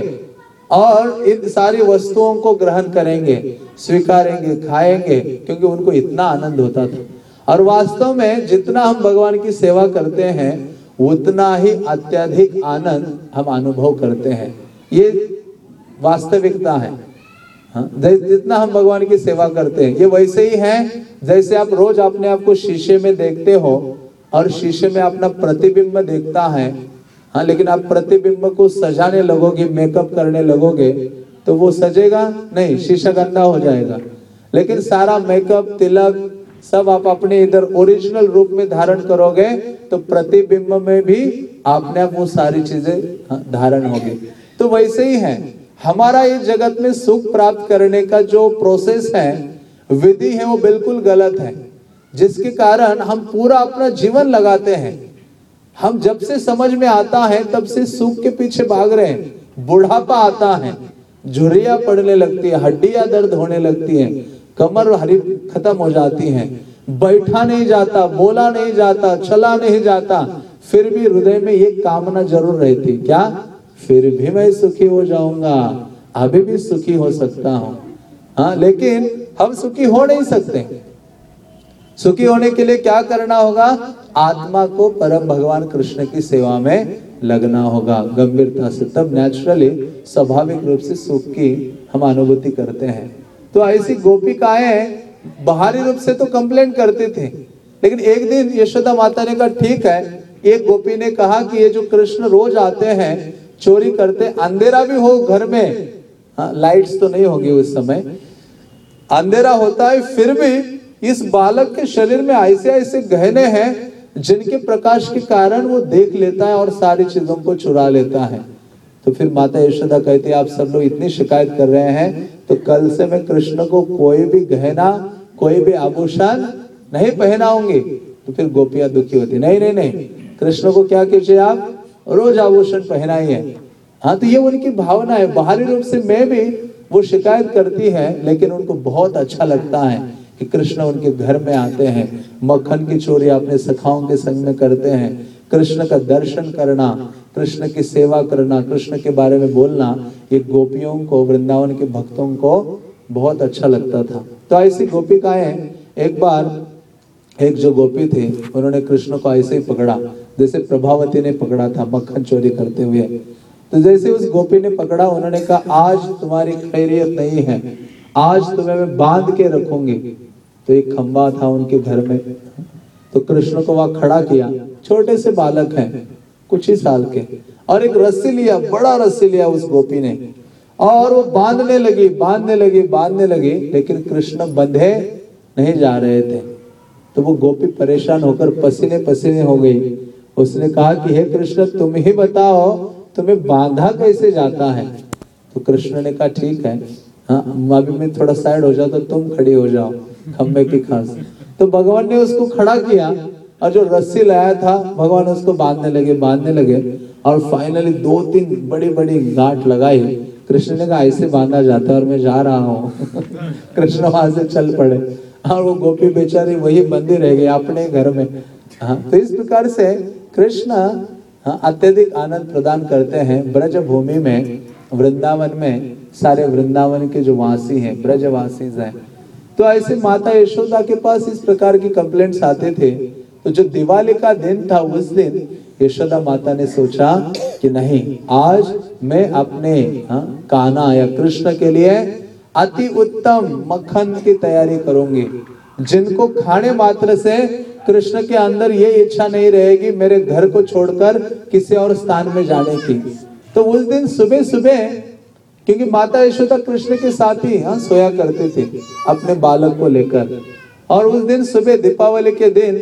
और इन सारी वस्तुओं को ग्रहण करेंगे, स्वीकारेंगे, खाएंगे, क्योंकि उनको इतना आनंद होता था। और वास्तव में जितना हम भगवान की सेवा करते हैं उतना ही अत्यधिक आनंद हम अनुभव करते हैं। ये वास्तविकता है। हाँ, जितना हम भगवान की सेवा करते हैं, ये वैसे ही है जैसे आप रोज अपने आप को शीशे में देखते हो और शीशे में अपना प्रतिबिंब देखता है। हाँ, लेकिन आप प्रतिबिंब को सजाने लगोगे, मेकअप करने लगोगे तो वो सजेगा नहीं, शीशा गंदा हो जाएगा। लेकिन सारा मेकअप, तिलक सब आप अपने इधर ओरिजिनल रूप में धारण करोगे तो प्रतिबिंब में भी आपने आप वो सारी चीजें धारण होगी। तो वैसे ही है, हमारा इस जगत में सुख प्राप्त करने का जो प्रोसेस है, विधि है, वो बिल्कुल गलत है, जिसके कारण हम पूरा अपना जीवन लगाते हैं। हम जब से समझ में आता है तब से सुख के पीछे भाग रहे हैं। बुढ़ापा आता है, झुर्रियां पड़ने लगती है, हड्डियां दर्द होने लगती है, कमर हरी खत्म हो जाती है, बैठा नहीं जाता, बोला नहीं जाता, चला नहीं जाता, फिर भी हृदय में ये कामना जरूर रहती, क्या फिर भी मैं सुखी हो जाऊंगा, अभी भी सुखी हो सकता हूं। हाँ, लेकिन हम सुखी हो नहीं सकते। सुखी होने के लिए क्या करना होगा? आत्मा को परम भगवान कृष्ण की सेवा में लगना होगा गंभीरता से, तब नेचुरली स्वाभाविक रूप से सुख की हम अनुभूति करते हैं। तो ऐसी गोपिकाएं बाहरी रूप से तो कंप्लेन करते थे, लेकिन एक दिन यशोदा माता ने कहा ठीक है। एक गोपी ने कहा कि ये जो कृष्ण रोज आते हैं, चोरी करते, अंधेरा भी हो घर में, हाँ, लाइट्स तो नहीं होगी उस समय, अंधेरा होता है, फिर भी इस बालक के शरीर में ऐसे ऐसे गहने हैं जिनके प्रकाश के कारण वो देख लेता है और सारी चीजों को चुरा लेता है। तो फिर माता यशोदा कहती है आप सब लोग इतनी शिकायत कर रहे हैं, तो कल से मैं कृष्ण को कोई भी गहना, कोई भी आभूषण नहीं पहनाऊंगी। तो फिर गोपियां दुखी होती, नहीं नहीं नहीं, कृष्ण को क्या कीजिए आप, रोज आभूषण पहनाइए। हाँ, तो ये उनकी भावना है। बाहरी रूप से मैं भी वो शिकायत करती है, लेकिन उनको बहुत अच्छा लगता है कि कृष्ण उनके घर में आते हैं, मक्खन की चोरी अपने सखाओं के संग में करते हैं, कृष्ण का दर्शन करना, कृष्ण की सेवा करना, कृष्ण के बारे में बोलना, ये गोपियों को, वृंदावन के भक्तों को बहुत अच्छा लगता था। तो ऐसी गोपिकाएं, एक बार एक जो गोपी थी, उन्होंने कृष्ण को ऐसे ही पकड़ा जैसे प्रभावती ने पकड़ा था मक्खन चोरी करते हुए। तो जैसे उस गोपी ने पकड़ा, उन्होंने कहा आज तुम्हारी खैरियत नहीं है, आज तुम्हें मैं बांध के रखूंगी। तो एक खंबा था उनके घर में, तो कृष्ण को वहां खड़ा किया, छोटे से बालक हैं कुछ ही साल के, और एक रस्सी लिया, बड़ा रस्सी लिया उस गोपी ने, और वो बांधने लगी बांधने लगी बांधने लगी, लेकिन कृष्ण बंधे नहीं जा रहे थे। तो वो गोपी परेशान होकर पसीने पसीने हो गई। उसने कहा कि हे कृष्ण, तुम ही बताओ तुम्हें बांधा कैसे जाता है। तो कृष्ण ने कहा ठीक है, हाँ, अभी मैं थोड़ा साइड हो जाओ तो तुम खड़ी हो जाओ खम्बे की खास। तो भगवान ने उसको खड़ा किया, और जो रस्सी लाया था भगवान उसको बांधने लगे बांधने लगे और फाइनली दो तीन बड़ी बड़ी गांठ लगाई। कृष्ण ने कहा ऐसे बांधा जाता है और मैं जा रहा हूँ। कृष्ण वहां से चल पड़े, और वो गोपी बेचारी वही बंदी रह गई अपने घर में। हाँ, तो इस प्रकार से कृष्ण हाँ, अत्यधिक आनंद प्रदान करते हैं ब्रज भूमि में, वृंदावन में। सारे वृंदावन के जो वासी हैं, ब्रजवासी हैं। तो ऐसे माता यशोदा के पास इस प्रकार की कंप्लेंट्स आते थे। तो जो दिवाली का दिन था, उस दिन यशोदा माता ने सोचा कि नहीं, आज मैं अपने हाँ, कान्हा या कृष्ण के लिए अति उत्तम मक्खन की तैयारी करूंगी, जिनको खाने मात्र से कृष्ण के अंदर ये इच्छा नहीं रहेगी मेरे घर को छोड़कर किसी और स्थान में जाने की। तो उस दिन सुबह सुबह, क्योंकि माता यशोदा कृष्ण के साथ ही हाँ सोया करते थे अपने बालक को लेकर, और उस दिन सुबह दीपावली के दिन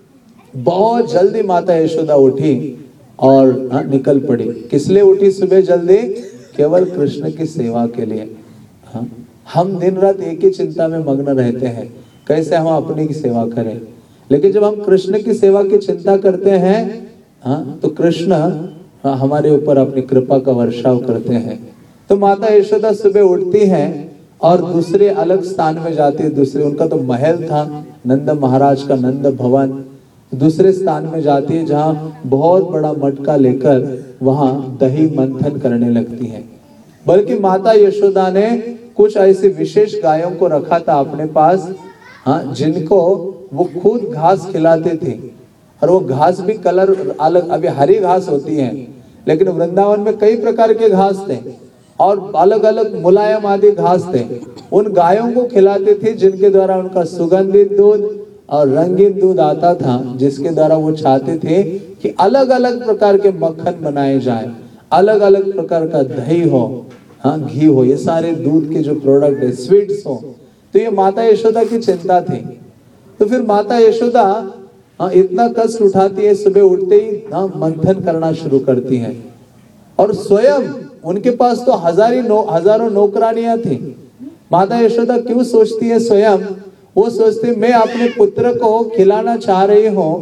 बहुत जल्दी माता यशोदा उठी और हाँ, निकल पड़ी। किस लिए उठी सुबह जल्दी? केवल कृष्ण की सेवा के लिए। हाँ, हम दिन रात एक ही चिंता में मग्न रहते हैं, कैसे हम अपनी की सेवा करें। लेकिन जब हम कृष्ण की सेवा की चिंता करते हैं, हाँ, तो कृष्ण हाँ, हमारे ऊपर अपनी कृपा का वर्षाव करते हैं। तो माता यशोदा सुबह उठती हैं और दूसरे अलग स्थान में जाती है। दूसरे, उनका तो महल था, नंद महाराज का नंद भवन। दूसरे स्थान में जाती है जहाँ बहुत बड़ा मटका लेकर वहां दही मंथन करने लगती है। बल्कि माता यशोदा ने कुछ ऐसे विशेष गायों को रखा था अपने पास, हाँ, जिनको वो खुद घास खिलाते थे। और वो घास भी कलर अलग, अभी हरी घास होती है, लेकिन वृंदावन में कई प्रकार के घास थे और अलग अलग मुलायम आदि घास थे। उन गायों को खिलाते थे, जिनके द्वारा उनका सुगंधित दूध और रंगीन दूध आता था, जिसके द्वारा वो चाहते थे कि अलग अलग प्रकार के मक्खन बनाए जाए, अलग अलग प्रकार का दही हो, हाँ, घी हो, ये सारे दूध के जो प्रोडक्ट है, स्वीट्स हो, तो ये माता यशोदा की चिंता थी। तो फिर माता यशोदा हाँ, इतना कष्ट उठाती है, सुबह उठते ही हाँ, मंथन करना शुरू करती है। और स्वयं उनके पास तो हजारी नो, हजारों नौकरानियां थी। माता यशोदा क्यों सोचती है स्वयं? वो सोचती है मैं अपने पुत्र को खिलाना चाह रही हूँ,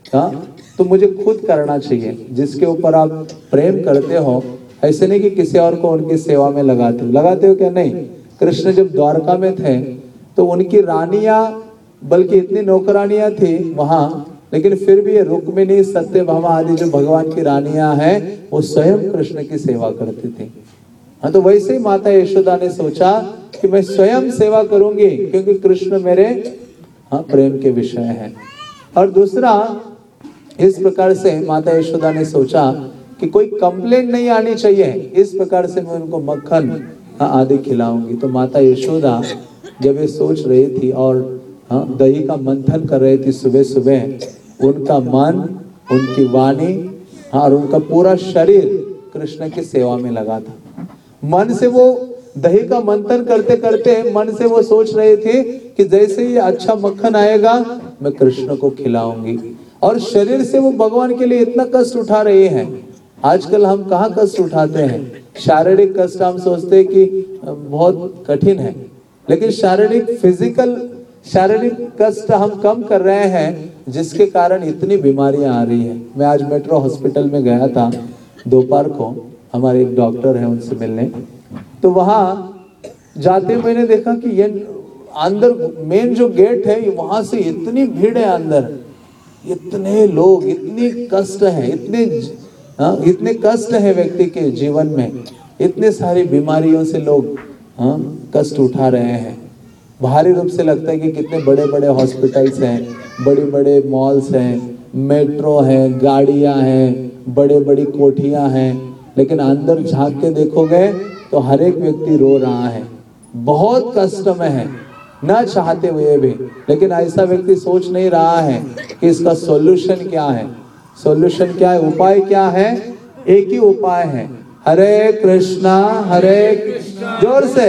तो मुझे खुद करना चाहिए। जिसके ऊपर आप प्रेम करते हो, ऐसे नहीं कि किसी और को उनकी सेवा में लगाते हो। लगाते हो क्या? नहीं। कृष्ण जब द्वारका में थे तो उनकी रानियां, बल्कि इतनी नौकरानियां थी वहां, लेकिन फिर भी ये रुक्मिणी, सत्यभामा आदि जो भगवान की रानियां हैं, वो स्वयं कृष्ण की सेवा करती थी। हाँ, तो वैसे ही माता यशोदा ने सोचा कि मैं स्वयं सेवा करूंगी, क्योंकि कृष्ण मेरे हाँ प्रेम के विषय हैं। और दूसरा, इस प्रकार से माता यशोदा ने सोचा कि कोई कंप्लेंट नहीं आनी चाहिए, इस प्रकार से मैं उनको मक्खन हाँ, आदि खिलाऊंगी। तो माता यशोदा जब ये सोच रही थी और हाँ, दही का मंथन कर रही थी सुबह सुबह, उनका मन, उनकी वाणी हाँ, और उनका पूरा शरीर कृष्ण की सेवा में लगा था। मन से वो दही का मंथन करते करते मन से वो सोच रहे थे कि जैसे ही अच्छा मक्खन आएगा मैं कृष्ण को खिलाऊंगी। और शरीर से वो भगवान के लिए इतना कष्ट उठा रहे हैं। आजकल हम कहाँ कष्ट उठाते हैं? शारीरिक कष्ट हम सोचते हैं कि बहुत कठिन है, लेकिन शारीरिक फिजिकल शारीरिक कष्ट हम कम कर रहे हैं, जिसके कारण इतनी बीमारियां आ रही हैं। मैं आज मेट्रो हॉस्पिटल में गया था दोपहर को, हमारे एक डॉक्टर हैं उनसे मिलने। तो वहां जाते हुए मैंने देखा कि ये अंदर मेन जो गेट है, वहां से इतनी भीड़ है अंदर, इतने लोग, इतनी कष्ट है, इतने हाँ, इतने कष्ट है व्यक्ति के जीवन में, इतने सारी बीमारियों से लोग हाँ, कष्ट उठा रहे हैं। बाहरी रूप से लगता है कि कितने बड़े बड़े हॉस्पिटल्स हैं, बड़े बड़े मॉल्स हैं, मेट्रो हैं, गाड़ियां हैं, बड़े बड़ी कोठियां हैं, लेकिन अंदर झांक के देखोगे तो हर एक व्यक्ति रो रहा है, बहुत कष्ट में है, ना चाहते हुए भी। लेकिन ऐसा व्यक्ति सोच नहीं रहा है कि इसका सॉल्यूशन क्या है। सॉल्यूशन क्या है? उपाय क्या है? एक ही उपाय है, हरे कृष्णा हरे कृष्णा, जोर से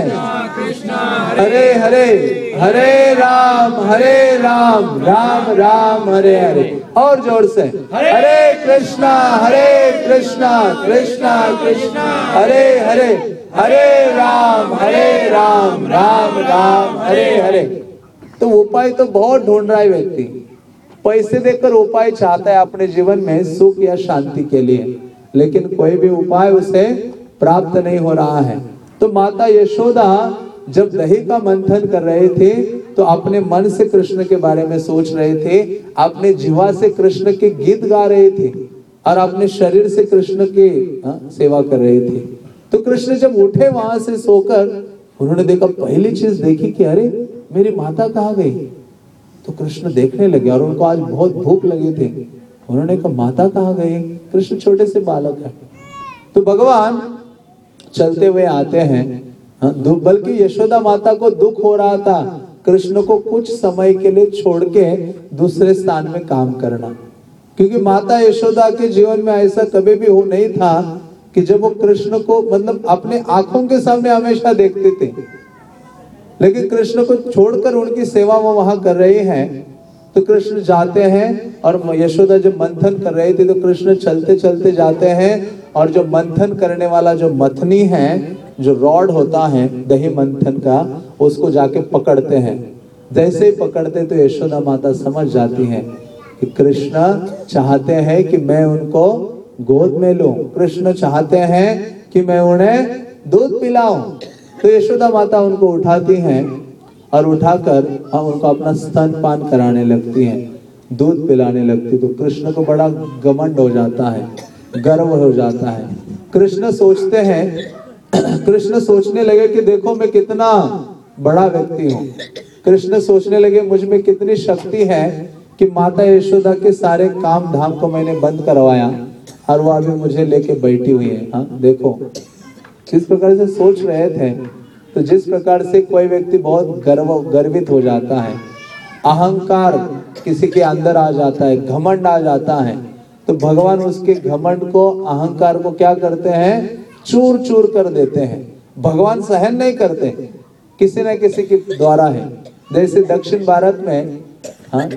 हरे हरे हरे राम हरे राम राम राम हरे हरे, और जोर से हरे कृष्णा हरे कृष्णा कृष्णा कृष्णा हरे हरे, हरे राम हरे राम राम राम हरे हरे। तो उपाय तो बहुत ढूंढ रहा है व्यक्ति, पैसे देकर उपाय चाहता है अपने जीवन में सुख या शांति के लिए, लेकिन कोई भी उपाय उसे प्राप्त नहीं हो रहा है। तो माता यशोदा जब दही का मंथन कर रहे थे तो अपने मन से कृष्ण के बारे में सोच रहे थे, अपने जीवा से कृष्ण के गीत गा रहे थे और अपने शरीर से कृष्ण की सेवा कर रहे थे। तो कृष्ण जब उठे वहां से सोकर, उन्होंने देखा, पहली चीज देखी कि अरे मेरी माता कहाँ गई। तो कृष्ण देखने लगे और उनको आज बहुत भूख लगी थी। उन्होंने कहा माता कहाँ गई? कृष्ण छोटे से बालक है। तो भगवान चलते हुए आते हैं, बल्कि यशोदा माता को दुख हो रहा था कृष्ण को कुछ समय के लिए छोड़ के दूसरे स्थान में काम करना, क्योंकि माता यशोदा के जीवन में ऐसा कभी भी हो नहीं था कि जब वो कृष्ण को मतलब अपने आंखों के सामने हमेशा देखते थे, लेकिन कृष्ण को छोड़कर उनकी सेवा वो वहां कर रहे हैं। तो कृष्ण जाते हैं और यशोदा जब मंथन कर रहे थे तो कृष्ण चलते चलते जाते हैं और जो मंथन करने वाला जो मथनी है, जो रॉड होता है दही मंथन का, उसको जाके पकड़ते हैं। जैसे ही पकड़ते तो यशोदा माता समझ जाती हैं कि कृष्ण चाहते हैं कि मैं उनको गोद में लूं, कृष्ण चाहते हैं कि मैं उन्हें दूध पिलाऊं। तो यशोदा माता उनको उठाती हैं और उठाकर हम उनको अपना स्तनपान कराने लगती हैं, दूध पिलाने लगती। तो कृष्ण को बड़ा घमंड हो जाता है, गर्व हो जाता है। कृष्ण सोचते हैं कृष्ण सोचने लगे कि देखो मैं कितना बड़ा व्यक्ति हूँ। कृष्ण सोचने लगे मुझ में कितनी शक्ति है कि माता यशोदा के सारे काम धाम को मैंने बंद करवाया और वो अभी मुझे लेके बैठी हुई है। हाँ देखो किस प्रकार से सोच रहे थे। तो जिस प्रकार से कोई व्यक्ति बहुत गर्व गर्वित हो जाता है, अहंकार किसी के अंदर आ जाता है, घमंड आ जाता है, तो भगवान उसके घमंड को, अहंकार को क्या करते हैं? चूर चूर कर देते हैं। भगवान सहन नहीं करते, किसी न किसी के द्वारा है। जैसे दक्षिण भारत में हाँ,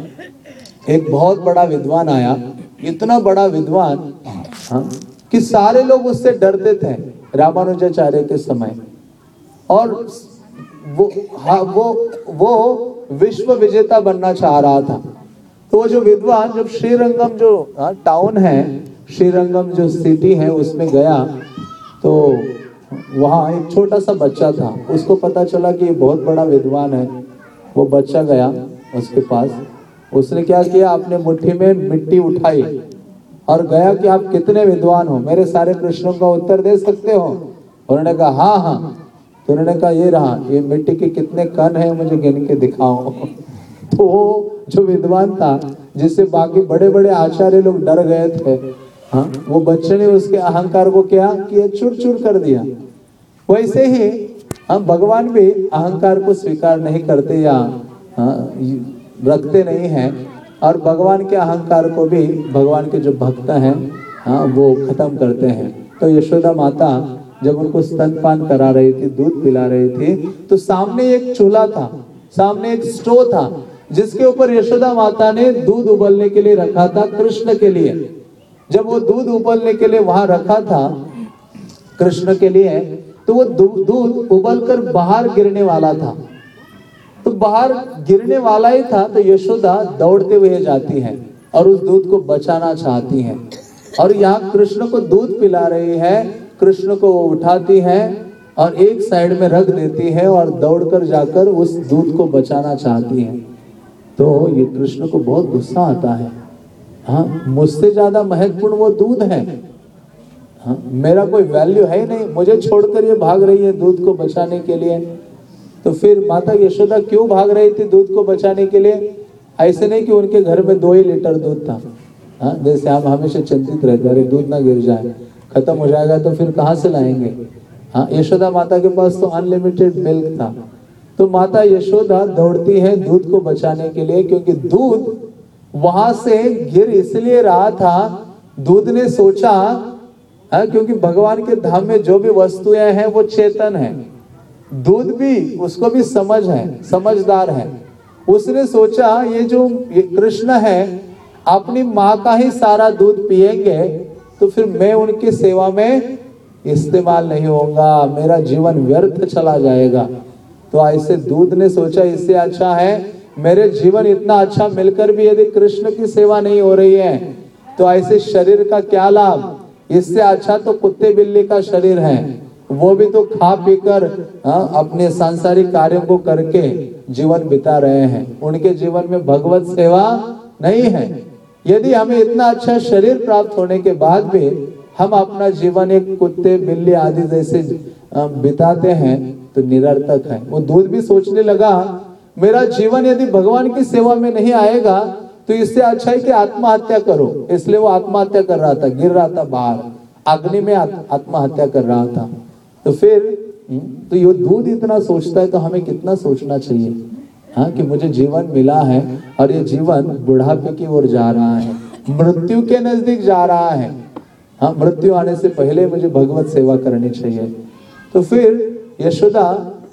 एक बहुत बड़ा विद्वान आया, इतना बड़ा विद्वान हाँ, कि सारे लोग उससे डरते थे रामानुजाचार्य के समय। और वो हाँ, वो वो विश्व विजेता बनना चाह रहा था। तो वो जो विद्वान जब श्रीरंगम जो हाँ, टाउन है, श्रीरंगम जो सिटी है उसमें गया, तो वहाँ एक छोटा सा बच्चा था। उसको पता चला कि ये बहुत बड़ा विद्वान है। वो बच्चा गया उसके पास, उसने क्या किया, अपने मुट्ठी में मिट्टी उठाई और गया कि आप कितने विद्वान हो, मेरे सारे प्रश्नों का उत्तर दे सकते हो। उन्होंने कहा हाँ हाँ। तो उन्होंने कहा ये रहा, ये मिट्टी के कितने कण हैं मुझे गिन के दिखाओ। तो वो जो विद्वान था, जिससे बाकी बड़े बड़े आचार्य लोग डर गए थे, हाँ, वो बच्चे ने उसके अहंकार को क्या किया, चूर चूर कर दिया। वैसे ही हम भगवान भी अहंकार को स्वीकार नहीं करते या हाँ, रखते नहीं हैं, और भगवान के अहंकार को भी भगवान के जो भक्त हैं हाँ वो खत्म करते हैं। तो यशोदा माता जब उनको स्तनपान करा रही थी, दूध पिला रही थी, तो सामने एक चूल्हा था, सामने एक स्टोव था, जिसके ऊपर यशोदा माता ने दूध उबलने के लिए रखा था कृष्ण के लिए। जब वो दूध उबलने के लिए वहां रखा था कृष्ण के लिए, तो वो दूध उबलकर बाहर गिरने वाला था। तो बाहर गिरने वाला ही था, तो यशोदा दौड़ते हुए जाती है और उस दूध को बचाना चाहती है। और यहाँ कृष्ण को दूध पिला रही है, कृष्ण को वो उठाती है और एक साइड में रख देती है और दौड़कर जाकर उस दूध को बचाना चाहती है। तो ये कृष्ण को बहुत गुस्सा आता है, हाँ, मुझसे ज्यादा महत्वपूर्ण वो दूध है, हाँ, मेरा कोई वैल्यू है ही नहीं, मुझे छोड़कर ये भाग रही है दूध को बचाने के लिए। तो फिर माता यशोदा क्यों भाग रही थी दूध को बचाने के लिए? ऐसे नहीं कि उनके घर में दो ही लीटर दूध था, हाँ, जैसे हम हमेशा चिंतित रहते, अरे दूध ना गिर जाए, खत्म हो जाएगा तो फिर कहाँ से लाएंगे। हाँ, यशोदा माता के पास तो अनलिमिटेड मिल्क था। तो माता यशोदा दौड़ती है दूध को बचाने के लिए, क्योंकि दूध वहां से गिर इसलिए रहा था, दूध ने सोचा हाँ, क्योंकि भगवान के धाम में जो भी वस्तुएं हैं वो चेतन है, दूध भी उसको भी समझ है, समझदार है। उसने सोचा ये जो ये कृष्ण है अपनी माँ का ही सारा दूध पिएंगे तो फिर मैं उनकी सेवा में इस्तेमाल नहीं होगा, मेरा जीवन व्यर्थ चला जाएगा। तो ऐसे दूध ने सोचा इससे अच्छा है मेरे जीवन इतना अच्छा मिलकर भी यदि कृष्ण की सेवा नहीं हो रही है तो ऐसे शरीर का क्या लाभ, इससे अच्छा तो कुत्ते बिल्ली का शरीर है, वो भी तो खा पीकर अपने सांसारिक कार्यों को करके जीवन बिता रहे हैं, उनके जीवन में भगवत सेवा नहीं है। यदि हमें इतना अच्छा शरीर प्राप्त होने के बाद भी हम अपना जीवन एक कुत्ते बिल्ली आदि जैसे बिताते हैं तो निरर्थक है। वो दूध भी सोचने लगा मेरा जीवन यदि भगवान की सेवा में नहीं आएगा तो इससे अच्छा है कि आत्महत्या करो, इसलिए वो आत्महत्या कर रहा था, गिर रहा था बाहर अग्नि में, आत्महत्या कर रहा था। तो फिर तो ये दूध इतना सोचता है तो हमें कितना सोचना चाहिए, हाँ, कि मुझे जीवन मिला है और ये जीवन बुढ़ापे की ओर जा रहा है, मृत्यु के नजदीक जा रहा है, हाँ, मृत्यु आने से पहले मुझे भगवत सेवा करनी चाहिए। तो फिर यशोदा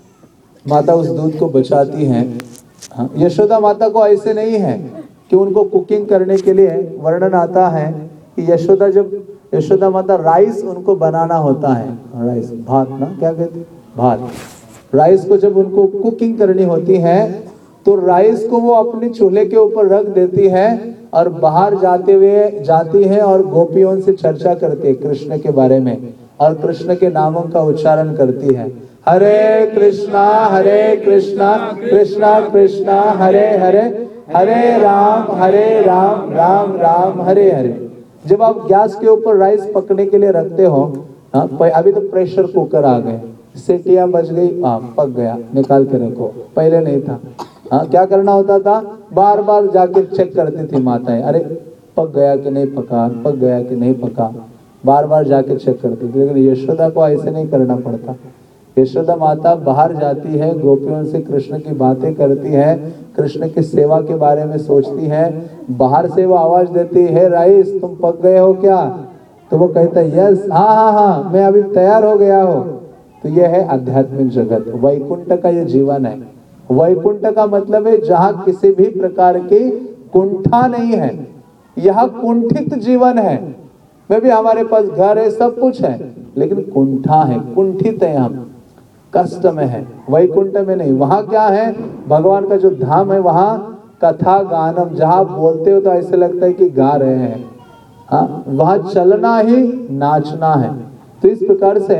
माता उस दूध को बचाती है। हाँ, यशोदा माता को ऐसे नहीं है कि उनको कुकिंग करने के लिए वर्णन आता है कि यशोदा जब यशोदा माता राइस उनको बनाना होता है, राइस भात ना क्या कहते भात, राइस को जब उनको कुकिंग करनी होती है तो राइस को वो अपने चूल्हे के ऊपर रख देती है और बाहर जाते हुए जाती है और गोपियों से चर्चा करती है कृष्ण के बारे में और कृष्ण के नामों का उच्चारण करती है, हरे कृष्णा हरे कृष्णा कृष्णा कृष्णा हरे हरे हरे राम हरे राम राम राम हरे हरे। जब आप गैस के ऊपर राइस पकने के लिए रखते हो, हाँ, अभी तो प्रेशर कुकर आ गए, सीटियां बज गई, हाँ, पक गया, निकाल के रखो, पहले नहीं था। हाँ, क्या करना होता था, बार बार जाके चेक करती थी माताएं, अरे पक गया कि नहीं पका, पक गया कि नहीं पका, बार बार जाके चेक करती थी। लेकिन यशोदा को ऐसे नहीं करना पड़ता। यशोदा माता बाहर जाती है, गोपियों से कृष्ण की बातें करती है, कृष्ण की सेवा के बारे में सोचती है, बाहर से वो आवाज देती है राइस तुम पक गए हो क्या, तो वो कहता है यस, हाँ हाँ हाँ मैं अभी तैयार हो गया हूँ, तो यह है आध्यात्मिक जगत, वैकुंठ का ये जीवन है। वैकुंठ का मतलब है जहां किसी भी प्रकार की कुंठा नहीं है, यह कुंठित जीवन है। में भी हमारे पास घर है, सब कुछ है, लेकिन कुंठा है, कुंठित है, हम कष्ट में है। वैकुंठ में नहीं, वहां क्या है, भगवान का जो धाम है, वहां कथा गानम, जहां बोलते हो तो ऐसे लगता है कि गा रहे हैं। हाँ, वहां चलना ही नाचना है। तो इस प्रकार से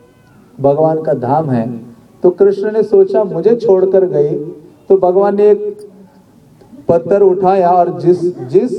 भगवान का धाम है। तो कृष्ण ने सोचा मुझे छोड़कर गई, तो भगवान ने एक पत्थर उठाया और जिस जिस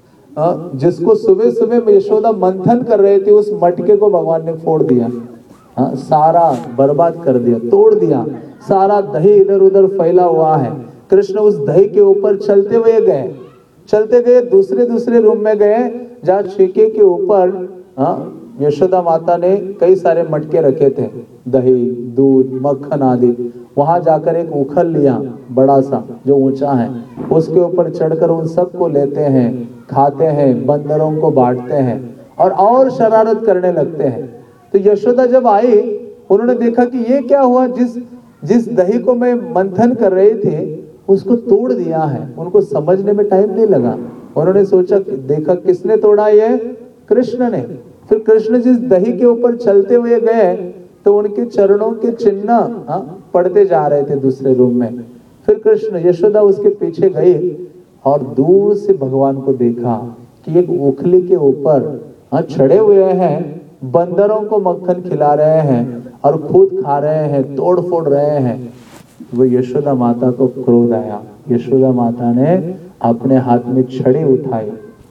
जिसको सुबह सुबह यशोदा मंथन कर रहे थे उस मटके को भगवान ने फोड़ दिया। हाँ, सारा बर्बाद कर दिया, तोड़ दिया। सारा दही इधर उधर फैला हुआ है। कृष्ण उस दही के ऊपर चलते हुए गए, चलते गए, दूसरे दूसरे रूम में गए जहाँ छीके के ऊपर हाँ यशोदा माता ने कई सारे मटके रखे थे, दही, दूध, मक्खन आदि। वहां जाकर एक उखल लिया बड़ा सा जो ऊंचा है, उसके ऊपर चढ़कर उन सबको लेते हैं, खाते हैं, बंदरों को बांटते हैं और और शरारत करने लगते हैं। तो यशोदा जब आई, उन्होंने देखा कि ये क्या हुआ, जिस जिस दही को मैं मंथन कर रहे थे उसको तोड़ दिया है। उनको समझने में टाइम नहीं लगा। उन्होंने सोचा, देखा किसने तोड़ा, ये कृष्ण ने। फिर कृष्ण जिस दही के ऊपर चलते हुए गए तो उनके चरणों के चिन्ह हाँ, पड़ते जा रहे थे दूसरे रूम में। फिर कृष्ण यशोदा उसके पीछे गई और दूर से भगवान को देखा कि एक उखली के ऊपर हाँ चढ़े हुए हैं, बंदरों को मक्खन खिला रहे हैं और खुद खा रहे हैं, तोड़ फोड़ रहे हैं। वो यशोदा माता को क्रोध आया। यशोदा माता ने अपने हाथ में छड़ी उठाई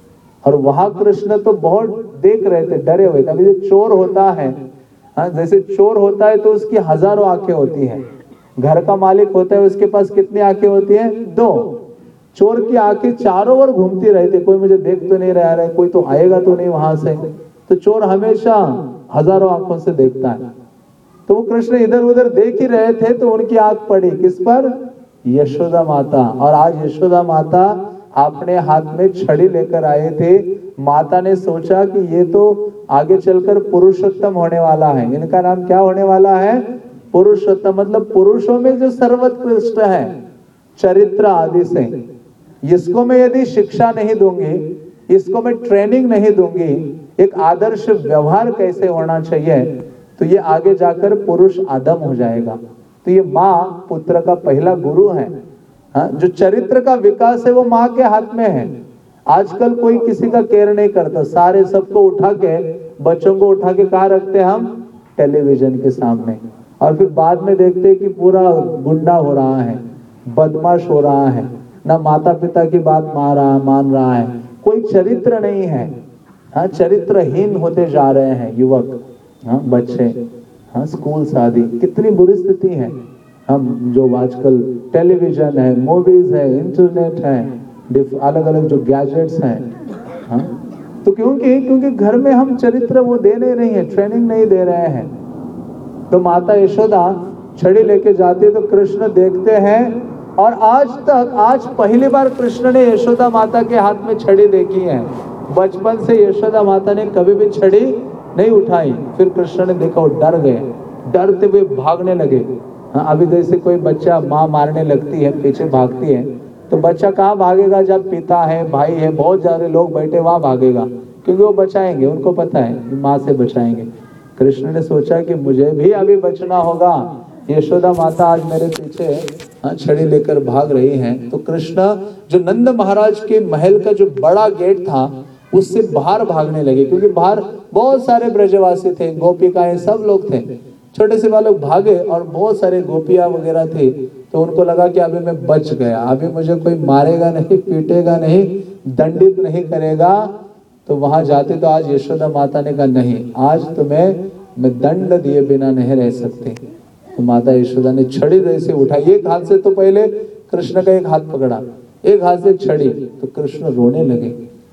और वहां कृष्ण तो बहुत देख रहे थे, डरे हुए थे। अभी जो चोर होता है हाँ, जैसे चोर होता है तो उसकी हजारों आंखें होती हैं। घर का मालिक होता है, उसके पास कितनी आंखें होती हैं? दो। चोर की आंखें चारों ओर घूमती रहती, कोई मुझे देख तो नहीं रहा है, कोई तो आएगा तो नहीं वहां से। तो चोर हमेशा हजारों आंखों से देखता है। तो वो कृष्ण इधर उधर देख ही रहे थे तो उनकी आंख पड़ी किस पर? यशोदा माता। और आज यशोदा माता अपने हाथ में छड़ी लेकर आए थे। माता ने सोचा कि ये तो आगे चलकर पुरुषोत्तम होने वाला है, इनका नाम क्या होने वाला है? पुरुषोत्तम, मतलब पुरुषों में जो सर्वोत्कृष्ट है चरित्र आदि से। इसको मैं यदि शिक्षा नहीं दूंगी, इसको मैं ट्रेनिंग नहीं दूंगी, एक आदर्श व्यवहार कैसे होना चाहिए, तो ये आगे जाकर पुरुष आदम हो जाएगा। तो ये माँ पुत्र का पहला गुरु है। हाँ, जो चरित्र का विकास है वो माँ के हाथ में है। आजकल कोई किसी का केयर नहीं करता, सारे सबको उठा के, बच्चों को उठा के कहाँ रखते हैं हम? टेलीविजन के सामने। और फिर बाद में देखते हैं कि पूरा गुंडा हो रहा है, बदमाश हो रहा है, ना माता पिता की बात मान रहा मान रहा है, कोई चरित्र नहीं है। हाँ, चरित्रहीन होते जा रहे हैं युवक, हाँ बच्चे, हाँ स्कूल शादी, कितनी बुरी स्थिति है। हम जो आजकल टेलीविजन है, मूवीज है, इंटरनेट है, अलग अलग जो गैजेट्स हैं, हाँ तो क्योंकि क्योंकि घर में हम चरित्र वो दे नहीं रही है, ट्रेनिंग नहीं दे रहे हैं। तो माता यशोदा छड़ी लेके जाती है तो कृष्ण देखते हैं। और आज तक, आज पहली बार कृष्ण ने यशोदा माता के हाथ में छड़ी देखी है। बचपन से यशोदा माता ने कभी भी छड़ी नहीं उठाई। फिर कृष्ण ने देखा, वो डर गए, डरते हुए भागने लगे। हाँ, अभी जैसे कोई बच्चा माँ मारने लगती है, पीछे भागती है, तो बच्चा कहाँ भागेगा? जब पिता है, भाई है, बहुत सारे लोग बैठे, वहां भागेगा, क्योंकि वो बचाएंगे, उनको पता है कि माँ से बचाएंगे। कृष्ण ने सोचा कि मुझे भी अभी बचना होगा। यशोदा माता आज मेरे पीछे हाँ छड़ी लेकर भाग रही हैं। तो कृष्ण जो नंद महाराज के महल का जो बड़ा गेट था उससे बाहर भागने लगे, क्योंकि बाहर बहुत सारे ब्रजवासी थे, गोपिकाएं, सब लोग थे। छोटे से बालक भागे और बहुत सारे गोपियां वगैरह थे। तो उनको लगा कि अभी मैं बच गया, अभी मुझे कोई मारेगा नहीं, पीटेगा नहीं, दंडित नहीं करेगा। तो वहां जाते तो आज यशोदा माता ने कहा नहीं, आज तुम्हें मैं दंड दिए बिना नहीं रह सकती। तो माता यशोदा ने छड़ी जैसे उठाई, एक हाथ से तो पहले कृष्ण का एक हाथ पकड़ा, एक हाथ से छड़ी, तो कृष्ण रोने लगे।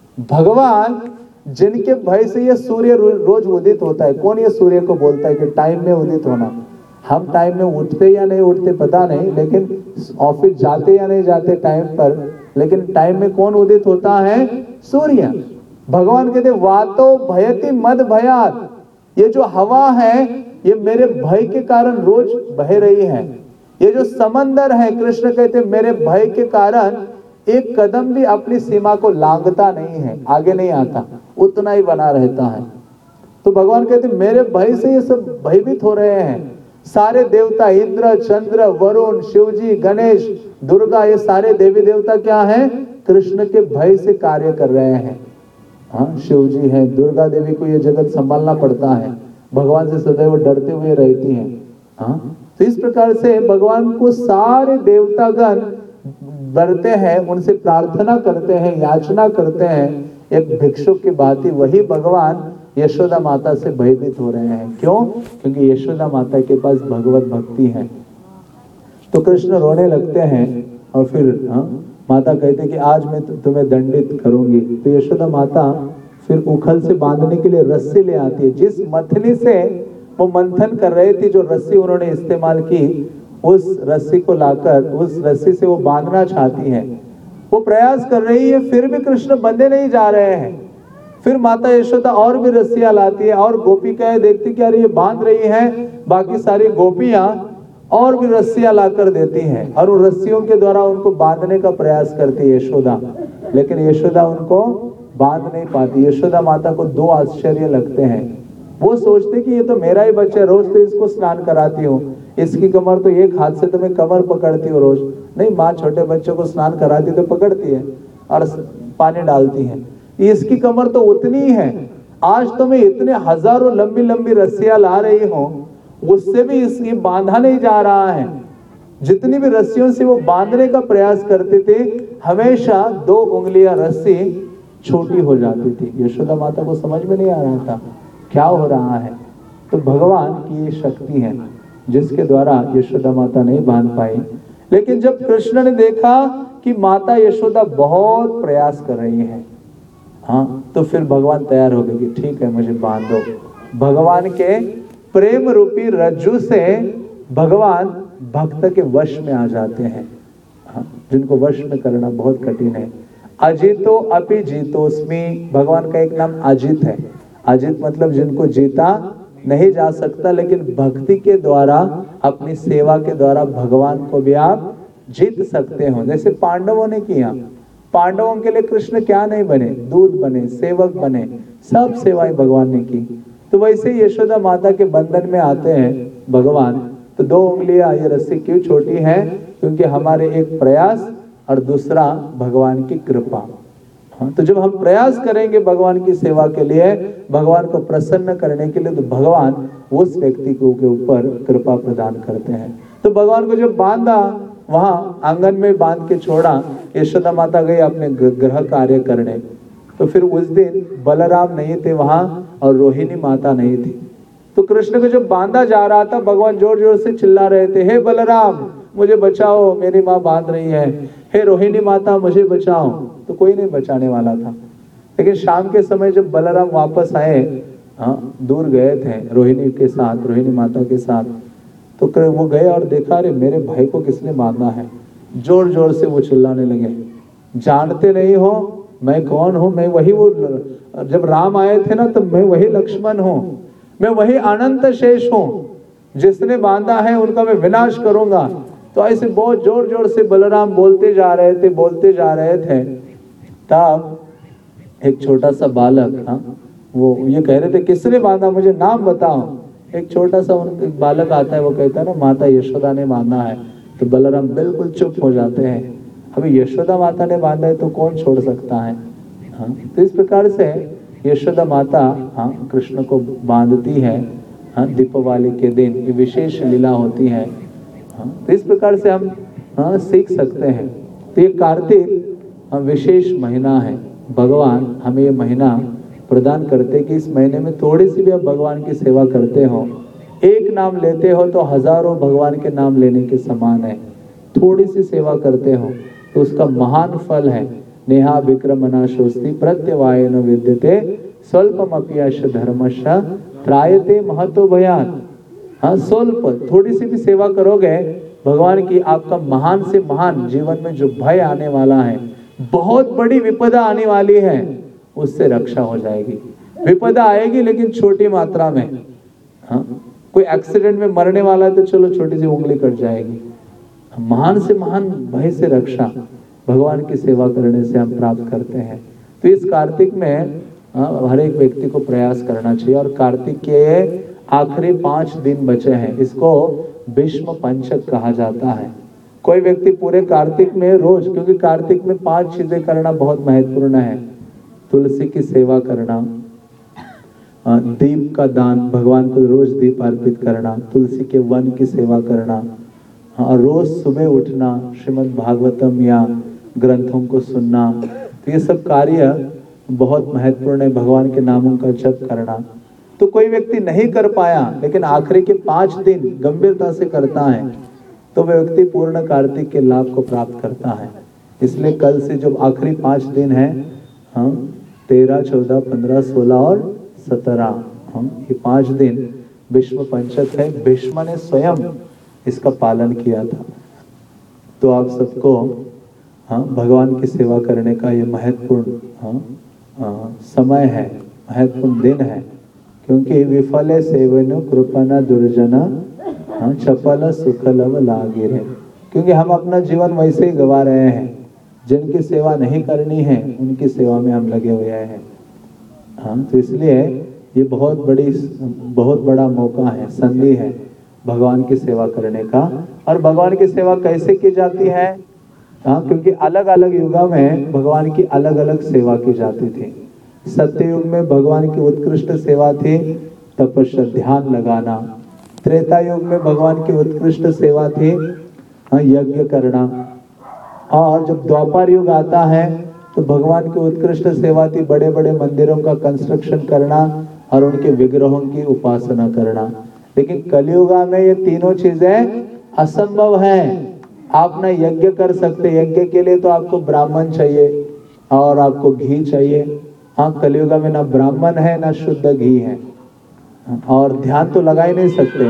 भगवान जिनके भय से ये सूर्य रोज उदित होता है, कौन ये सूर्य को बोलता है कि टाइम में उदित होना? हम टाइम में उठते या नहीं उठते पता नहीं, लेकिन ऑफिस जाते या नहीं जाते टाइम पर, लेकिन टाइम में कौन उदित होता है? सूर्य। भगवान कहते वातो भयति मद भयात, ये जो हवा है ये मेरे भय के कारण रोज बह रही है। ये जो समंदर है, कृष्ण कहते मेरे भय के कारण एक कदम भी अपनी सीमा को लांघता नहीं है, आगे नहीं आता, उतना ही बना रहता है। तो भगवान कहते मेरे भय से ये सब भयभीत हो रहे हैं। सारे देवता, इंद्र, चंद्र, वरुण, शिवजी, गणेश, दुर्गा, ये सारे देवी देवता क्या हैं? कृष्ण के भय से कार्य कर रहे हैं। हाँ, शिव जी है, दुर्गा देवी को ये जगत संभालना पड़ता है, भगवान से सदैव डरते हुए रहती हैं। हाँ, तो इस प्रकार से भगवान को सारे देवतागण डरते हैं, उनसे प्रार्थना करते हैं, याचना करते हैं। एक भिक्षुक की भांति वही भगवान यशोदा माता से भयभीत हो रहे हैं। क्यों? क्योंकि यशोदा माता के पास भगवत भक्ति है। तो कृष्ण रोने लगते हैं और फिर हाँ, माता कहते कि आज मैं तुम्हें दंडित करूंगी। तो यशोदा माता फिर उखल से बांधने के लिए रस्सी ले आती है। जिस मथनी से वो मंथन कर रहे थे, जो रस्सी उन्होंने इस्तेमाल की, उस रस्सी को लाकर उस रस्सी से वो बांधना चाहती है। वो प्रयास कर रही है, फिर भी कृष्ण बंधे नहीं जा रहे हैं। फिर माता यशोदा और भी रस्सियां लाती है और गोपिकाएं देखती कि अरे ये बांध रही है, बाकी सारी गोपियां और भी रस्सियां लाकर देती हैं और उन रस्सियों के द्वारा उनको बांधने का प्रयास करती है यशोदा, लेकिन यशोदा उनको बांध नहीं पाती। यशोदा माता को दो आश्चर्य लगते हैं। वो सोचते कि ये तो मेरा ही बच्चा, रोज तो इसको स्नान कराती हूँ, इसकी कमर तो एक हाथ से तो मैं कमर पकड़ती हूँ रोज। नहीं, माँ छोटे बच्चों को स्नान कराती तो पकड़ती है और पानी डालती है, इसकी कमर तो उतनी ही है। आज तो मैं इतने हजारों लंबी लंबी रस्सियां ला रही हूँ, उससे भी इसकी बांधा नहीं जा रहा है। जितनी भी रस्सियों से वो बांधने का प्रयास करते थे, हमेशा दो उंगलियां रस्सी छोटी हो जाती थी। यशोदा माता को समझ में नहीं आ रहा था क्या हो रहा है। तो भगवान की ये शक्ति है जिसके द्वारा यशोदा माता नहीं बांध पाई। लेकिन जब कृष्ण ने देखा कि माता यशोदा बहुत प्रयास कर रही है, हाँ, तो फिर भगवान तैयार हो गए कि ठीक है, मुझे बांध दो। भगवान के प्रेम रूपी रज्जू से भगवान भक्त के वश में आ जाते हैं। हाँ, जिनको वश में करना बहुत कठिन है। अजितो अपि जीतोस्मि, भगवान का एक नाम अजित है। अजित मतलब जिनको जीता नहीं जा सकता, लेकिन भक्ति के द्वारा, अपनी सेवा के द्वारा भगवान को भी आप जीत सकते हो। जैसे पांडवों ने किया, पांडवों के लिए कृष्ण क्या नहीं बने? दूध बने, सेवक बने, सब सेवाएं भगवान ने की। तो वैसे यशोदा माता के बंधन में आते हैं भगवान। तो दो उंगलियां ये रस्सी क्यों छोटी है? क्योंकि हमारे एक प्रयास और दूसरा भगवान की कृपा। हाँ, तो जब हम प्रयास करेंगे भगवान की सेवा के लिए, भगवान को प्रसन्न करने के लिए, तो भगवान उस व्यक्ति को के ऊपर कृपा प्रदान करते हैं। तो भगवान को जब बांधा, वहां आंगन में बांध के छोड़ा, यशोदा माता गई अपने गृह कार्य करने। तो फिर उस दिन बलराम नहीं थे वहां और रोहिणी माता नहीं थी। तो कृष्ण को जब बांधा जा रहा था, भगवान जोर जोर से चिल्ला रहे थे, हे बलराम मुझे बचाओ, मेरी माँ बांध रही है, हे रोहिणी माता मुझे बचाओ। तो कोई नहीं बचाने वाला था। लेकिन शाम के समय जब बलराम वापस आए, हाँ, दूर गए थे रोहिणी के साथ, रोहिणी माता के साथ, तो वो गए और देखा, अरे मेरे भाई को किसने बांधा है। जोर जोर से वो चिल्लाने लगे, जानते नहीं हो मैं कौन हूं? मैं वही, वो जब राम आए थे ना, तो मैं वही लक्ष्मण हूं, मैं वही अनंत शेष हूं, जिसने बांधा है उनका मैं विनाश करूंगा। तो ऐसे बहुत जोर जोर से बलराम बोलते जा रहे थे, बोलते जा रहे थे। तब एक छोटा सा बालक, हाँ, वो ये कह रहे थे किसने बांधा, मुझे नाम बताओ। एक छोटा सा एक बालक आता है, वो कहता है ना माता यशोदा ने बांधा है। तो बलराम बिल्कुल चुप हो जाते हैं। अभी यशोदा माता ने बांधा है तो कौन छोड़ सकता है। हाँ, तो इस प्रकार से यशोदा माता, हाँ, कृष्ण को बांधती है। हाँ, दीपावली के दिन ये विशेष लीला होती है। हाँ, तो इस प्रकार से हम हाँ सीख सकते हैं। तो ये कार्तिक विशेष महीना है। भगवान हमें ये महीना प्रदान करते कि इस महीने में थोड़ी सी भी आप भगवान की सेवा करते हो, एक नाम लेते हो तो हजारों भगवान के नाम लेने के समान है। थोड़ी सी सेवा करते हो तो उसका महान फल है। नेहा विक्रमना शोस्ति प्रत्यवायन विद्यते स्वल्पमप्यश धर्मश त्रायते महतो भयान। हाँ, स्वल्प, थोड़ी सी भी सेवा करोगे भगवान की, आपका महान से महान जीवन में जो भय आने वाला है, बहुत बड़ी विपदा आने वाली है, उससे रक्षा हो जाएगी। विपदा आएगी लेकिन छोटी मात्रा में। हाँ, कोई एक्सीडेंट में मरने वाला है तो चलो छोटी सी उंगली कट जाएगी। महान से महान भय से रक्षा भगवान की सेवा करने से हम प्राप्त करते हैं। तो इस कार्तिक में हर एक व्यक्ति को प्रयास करना चाहिए। और कार्तिक के आखिरी पांच दिन बचे हैं, इसको भीष्म पंचक कहा जाता है। कोई व्यक्ति पूरे कार्तिक में रोज, क्योंकि कार्तिक में पांच चीजें करना बहुत महत्वपूर्ण है। तुलसी की सेवा करना, दीप का दान, भगवान को रोज दीप अर्पित करना, तुलसी के वन की सेवा करना, और रोज सुबह उठना, श्रीमद् भागवतम या ग्रंथों को सुनना। तो ये सब कार्य बहुत महत्वपूर्ण है। भगवान के नामों का जप करना। तो कोई व्यक्ति नहीं कर पाया लेकिन आखिरी के पांच दिन गंभीरता से करता है तो वह व्यक्ति पूर्ण कार्तिक के लाभ को प्राप्त करता है। इसलिए कल से जो आखिरी पांच दिन है, हम तेरह, चौदह, पंद्रह, सोलह और सत्रह, हम ये पांच दिन भीष्म पंचक है। भीष्म ने स्वयं इसका पालन किया था। तो आप सबको हाँ भगवान की सेवा करने का ये महत्वपूर्ण हाँ, हाँ, समय है, महत्वपूर्ण दिन है। क्योंकि विफले सेवनो कृपना दुर्जना हाँ, चपल सुखलव लागिरे। क्योंकि हम अपना जीवन वैसे ही गवा रहे हैं। जिनकी सेवा नहीं करनी है उनकी सेवा में हम लगे हुए हैं। हाँ, तो इसलिए ये बहुत बड़ी बहुत बड़ा मौका है, संधि है भगवान की सेवा करने का। और भगवान की सेवा कैसे की जाती है? हाँ, क्योंकि अलग अलग युगों में भगवान की अलग अलग सेवा की जाती थी। सत्य युग में भगवान की उत्कृष्ट सेवा थी तपस्या, ध्यान लगाना। त्रेता युग में भगवान की उत्कृष्ट सेवा थी हाँ, यज्ञ करना। और जब द्वापर युग आता है तो भगवान की उत्कृष्ट सेवा थी बड़े बड़े मंदिरों का कंस्ट्रक्शन करना और उनके विग्रहों की उपासना करना। लेकिन कलियुग में ये तीनों चीजें असंभव है। आप ना यज्ञ कर सकते, यज्ञ के लिए तो आपको ब्राह्मण चाहिए और आपको घी चाहिए। हाँ, कलियुग में ना ब्राह्मण है ना शुद्ध घी है, और ध्यान तो लगा ही नहीं सकते।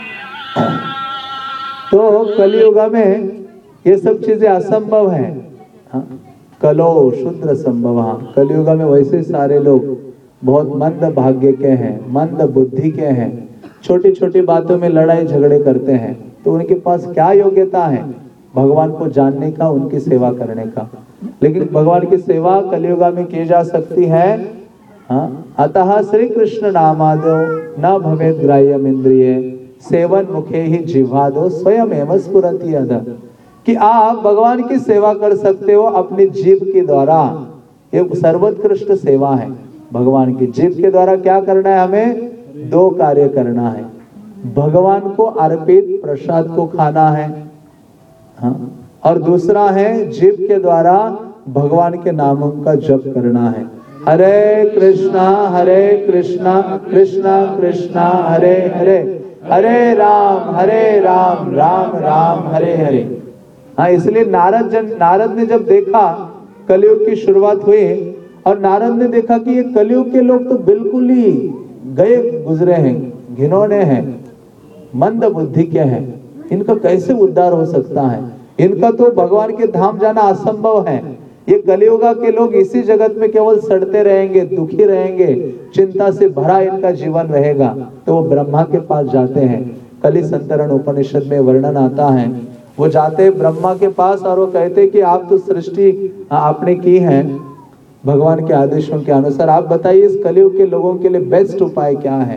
तो कलियुग में ये सब चीजें असंभव है। हाँ, कलो शुद्ध संभव। हाँ, कलियुग में वैसे सारे लोग बहुत मंद भाग्य के हैं, मंद बुद्धि के हैं, छोटी छोटी बातों में लड़ाई झगड़े करते हैं। तो उनके पास क्या योग्यता है भगवान को जानने का, उनकी सेवा करने का? लेकिन भगवान की सेवा कलियुग में की जा सकती है। हाँ, अतः श्री कृष्ण नामादो न भवेद ग्राह्यम इंद्रिय सेवन मुखे ही जिह्वादो स्वयं एवं स्फुरति अध। कि आप भगवान की सेवा कर सकते हो अपनी जीभ के द्वारा। ये सर्वोत्कृष्ट सेवा है भगवान की। जीभ के द्वारा क्या करना है? हमें दो कार्य करना है। भगवान को अर्पित प्रसाद को खाना है हाँ, और दूसरा है जीभ के द्वारा भगवान के नामों का जप करना है। हरे कृष्णा हरे कृष्णा कृष्णा कृष्णा हरे हरे, हरे राम हरे राम राम राम हरे हरे। हाँ, इसलिए नारद जन नारद ने जब देखा कलयुग की शुरुआत हुई और नारद ने देखा कि ये कलयुग के लोग तो बिल्कुल ही गए गुजरे हैं, घिनौने हैं, मंद बुद्धि के हैं, इनका कैसे उद्धार हो सकता है? इनका तो भगवान के धाम जाना असंभव है। ये कलियुग के लोग इसी जगत में केवल सड़ते रहेंगे, दुखी रहेंगे, चिंता से भरा इनका जीवन रहेगा। तो वो ब्रह्मा के पास जाते हैं। कलि संतरण उपनिषद में वर्णन आता है। वो जाते ब्रह्मा के पास और वो कहते कि आप तो सृष्टि आपने की है भगवान के आदेशों के अनुसार, आप बताइए इस कलियुग के लोगों के लिए बेस्ट उपाय क्या है?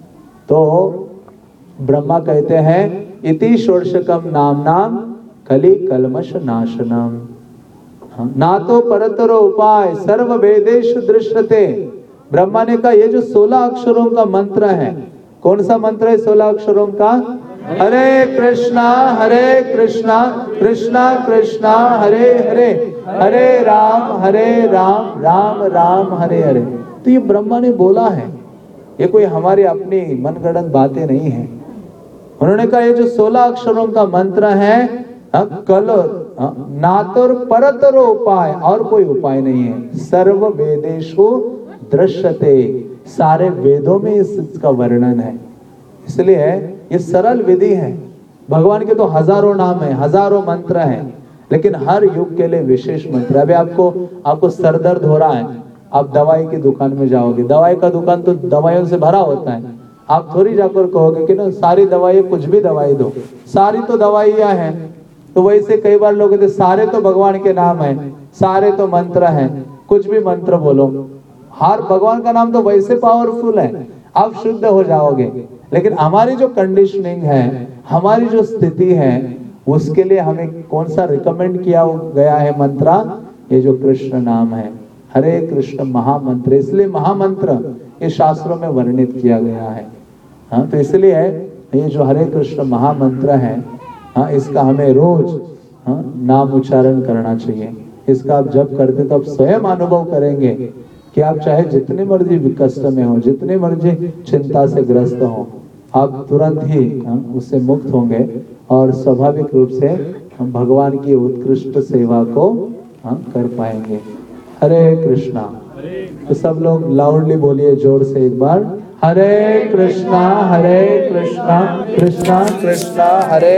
तो ब्रह्मा कहते हैं इति षोडशकम नाम नाम कलि कलमश नाशनम। ना तो परतरो उपाय सर्व वेदेषु दृश्यते। ब्रह्मा ने कहा ये जो सोलह अक्षरों का मंत्र है, कौन सा मंत्र है सोलह अक्षरों का? हरे कृष्णा हरे कृष्णा कृष्णा कृष्णा हरे हरे, हरे राम हरे राम राम राम हरे हरे। तो ये ब्रह्मा ने बोला है, ये कोई हमारी अपनी मनगढ़ंत बातें नहीं है। उन्होंने कहा ये जो सोलह अक्षरों का मंत्र है कल नातर परतरो उपाय, और कोई उपाय नहीं है। सर्व वेदेषु दृश्यते, सारे वेदों में इसका वर्णन है। इसलिए ये सरल विधि है। भगवान के तो हजारों नाम है, हजारों मंत्र हैं, लेकिन हर युग के लिए विशेष मंत्र। अभी आपको आपको सर दर्द हो रहा है, आप दवाई की दुकान में जाओगे, दवाई का दुकान तो दवाइयों से भरा होता है। आप थोड़ी जाकर कहोगे कि ना सारी दवाई, कुछ भी दवाई दो, सारी तो दवाइयां हैं। तो वैसे कई बार लोग कहते सारे तो भगवान के नाम है, सारे तो मंत्र हैं, कुछ भी मंत्र बोलो, हर भगवान का नाम तो वैसे पावरफुल है, आप शुद्ध हो जाओगे। लेकिन हमारी जो कंडीशनिंग है, हमारी जो स्थिति है, उसके लिए हमें कौन सा रिकमेंड किया गया है मंत्र? ये जो कृष्ण नाम है, हरे कृष्ण महामंत्र। इसलिए महामंत्र ये शास्त्रों में वर्णित किया गया है। हाँ, तो इसलिए ये जो हरे कृष्ण महामंत्र है, हाँ, इसका हमें रोज हाँ, नाम उच्चारण करना चाहिए। इसका आप जब करते तो आप स्वयं अनुभव करेंगे कि आप चाहे जितने मर्जी कष्ट में हो, जितने मर्जी चिंता से ग्रस्त हो, आप तुरंत ही हाँ, उससे मुक्त होंगे और स्वाभाविक रूप से हम भगवान की उत्कृष्ट सेवा को हाँ, कर पाएंगे। हरे कृष्णा। तो सब लोग लाउडली बोलिए जोर से एक बार, हरे कृष्णा हरे कृष्णा कृष्णा कृष्णा हरे